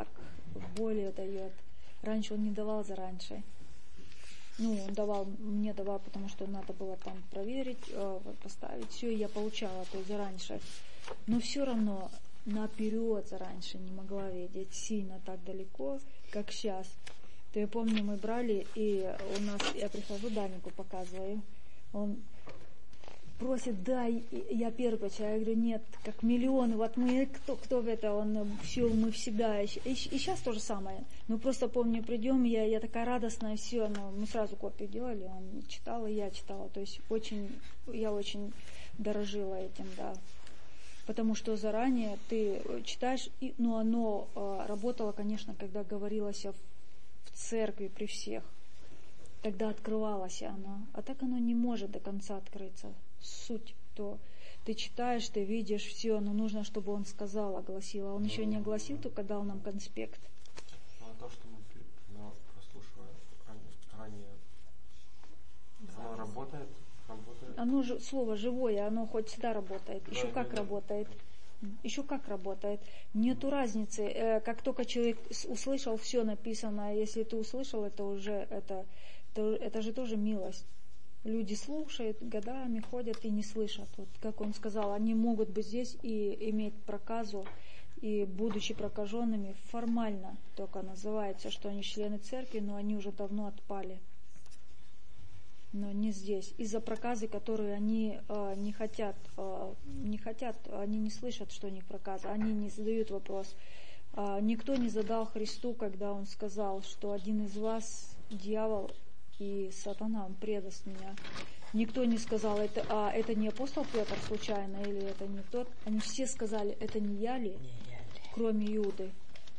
более дает. Раньше он не давал зараньше. Ну, он давал, мне давал, потому что надо было там проверить, поставить, все, и я получала, то есть зараньше. Но все равно наперед зараньше не могла видеть сильно так далеко, как сейчас. То я помню, мы брали, и у нас, я прихожу, Данику показываю, он просит, дай, я первый человек, я говорю, нет, как миллион, вот мы, кто, кто в это, он, все, мы всегда, и, и сейчас то же самое, ну просто помню, придем, я, я такая радостная, все, ну, мы сразу копию делали, он читал, и я читала, то есть очень, я очень дорожила этим, да, потому что заранее ты читаешь, и, ну, оно э, работало, конечно, когда говорилось в, в церкви при всех, тогда открывалось оно, а так оно не может до конца открыться. Суть, то ты читаешь, ты видишь все, но нужно, чтобы он сказал, огласил. А он еще не огласил, только дал нам конспект. Ну, а то, что мы ну, прослушивали ранее, оно работает? работает? Оно же, слово живое, оно хоть всегда работает. Еще да, как да, работает. Еще как работает. Нету разницы. Как только человек услышал, все написано. Если ты услышал, это уже, это, это, это же тоже милость. Люди слушают, годами ходят и не слышат. Вот как он сказал, они могут быть здесь и иметь проказу, и будучи прокаженными, формально только называется, что они члены церкви, но они уже давно отпали. Но не здесь. Из-за проказы, которые они э, не хотят, э, не хотят, они не слышат, что у них проказа, они не задают вопрос. Э, никто не задал Христу, когда он сказал, что один из вас дьявол, и сатана, он предаст меня. Никто не сказал, это, а это не апостол Петр случайно, или это не тот. Они все сказали, это не я ли, кроме Иуды.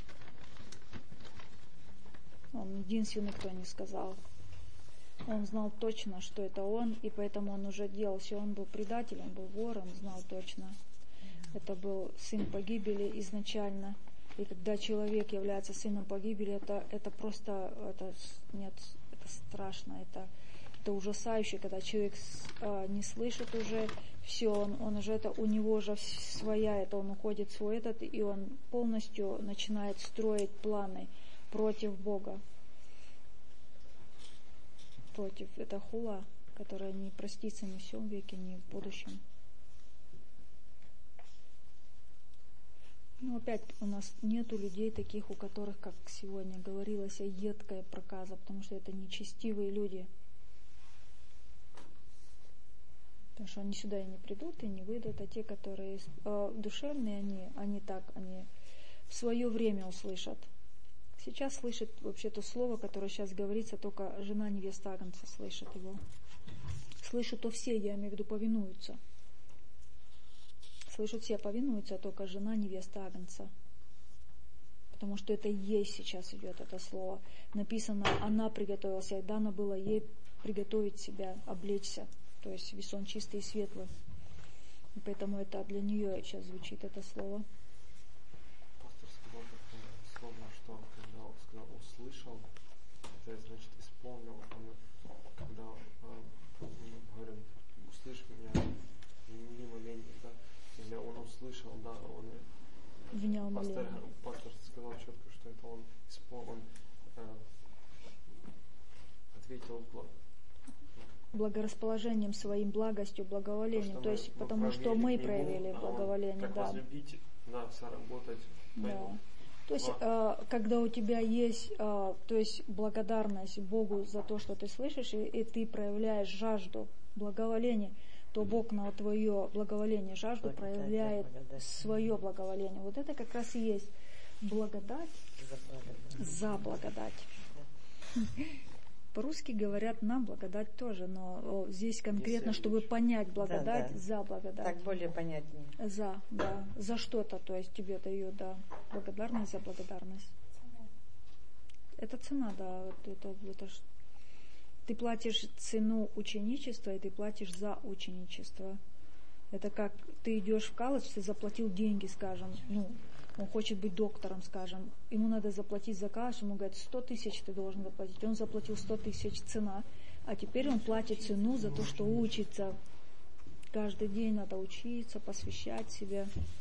Он единственный, кто не сказал. Он знал точно, что это он, и поэтому он уже делал все. Он был предателем, он был вором, знал точно. Это был сын погибели изначально. И когда человек является сыном погибели, это, это просто, это, нет, это страшно, это, это ужасающе, когда человек а, не слышит уже все, он, он уже это, у него уже своя, это он уходит в свой этот, и он полностью начинает строить планы против Бога. Против, это хула, которая не простится ни в всем веке, ни в будущем. Ну, опять у нас нету людей таких, у которых, как сегодня говорилось, едкая проказа, потому что это нечестивые люди. Потому что они сюда и не придут, и не выйдут, а те, которые э, душевные, они, они так, они в свое время услышат. Сейчас слышит вообще-то слово, которое сейчас говорится, только жена невеста Агнца слышит его. Слышат то все, я имею в виду, повинуются. Слышат все, повинуются, только жена невеста Агнца. Потому что это ей сейчас идет это слово. Написано, она приготовилась, и дано было ей приготовить себя, облечься. То есть весь он чистый и светлый. И поэтому это для нее сейчас звучит это слово. Пастор сказал такое слово, что когда он сказал услышал, это значит исполнил. Он, когда э, говорим, услышь меня, не моление, да, или он услышал, да, он внял пастор, пастор сказал четко, что это он исполнил, он э, ответил благорасположением своим, благостью, благоволением, то, то есть потому что мы проявили нему, благоволение, а да. Возлюбить, да, соработать. Да. То есть, э, когда у тебя есть, э, то есть благодарность Богу за то, что ты слышишь, и, и ты проявляешь жажду благоволения, то Бог на твое благоволение, жажду благодать, проявляет благодать. Свое благоволение. Вот это как раз и есть благодать за благодать. За благодать. Да. По-русски говорят на благодать тоже, но здесь конкретно, чтобы понять благодать, да, да. За благодать. Так более понятнее. За, да. За что-то, то есть тебе дают, да. Благодарность за благодарность. Цена. Это цена, да. Вот это, это ж... Ты платишь цену ученичества, и ты платишь за ученичество. Это как ты идешь в колледж, ты заплатил деньги, скажем, ну, он хочет быть доктором, скажем, ему надо заплатить за колледж, ему говорят, сто тысяч ты должен заплатить, он заплатил сто тысяч цена, а теперь он платит цену за то, что учится. Каждый день надо учиться, посвящать себя.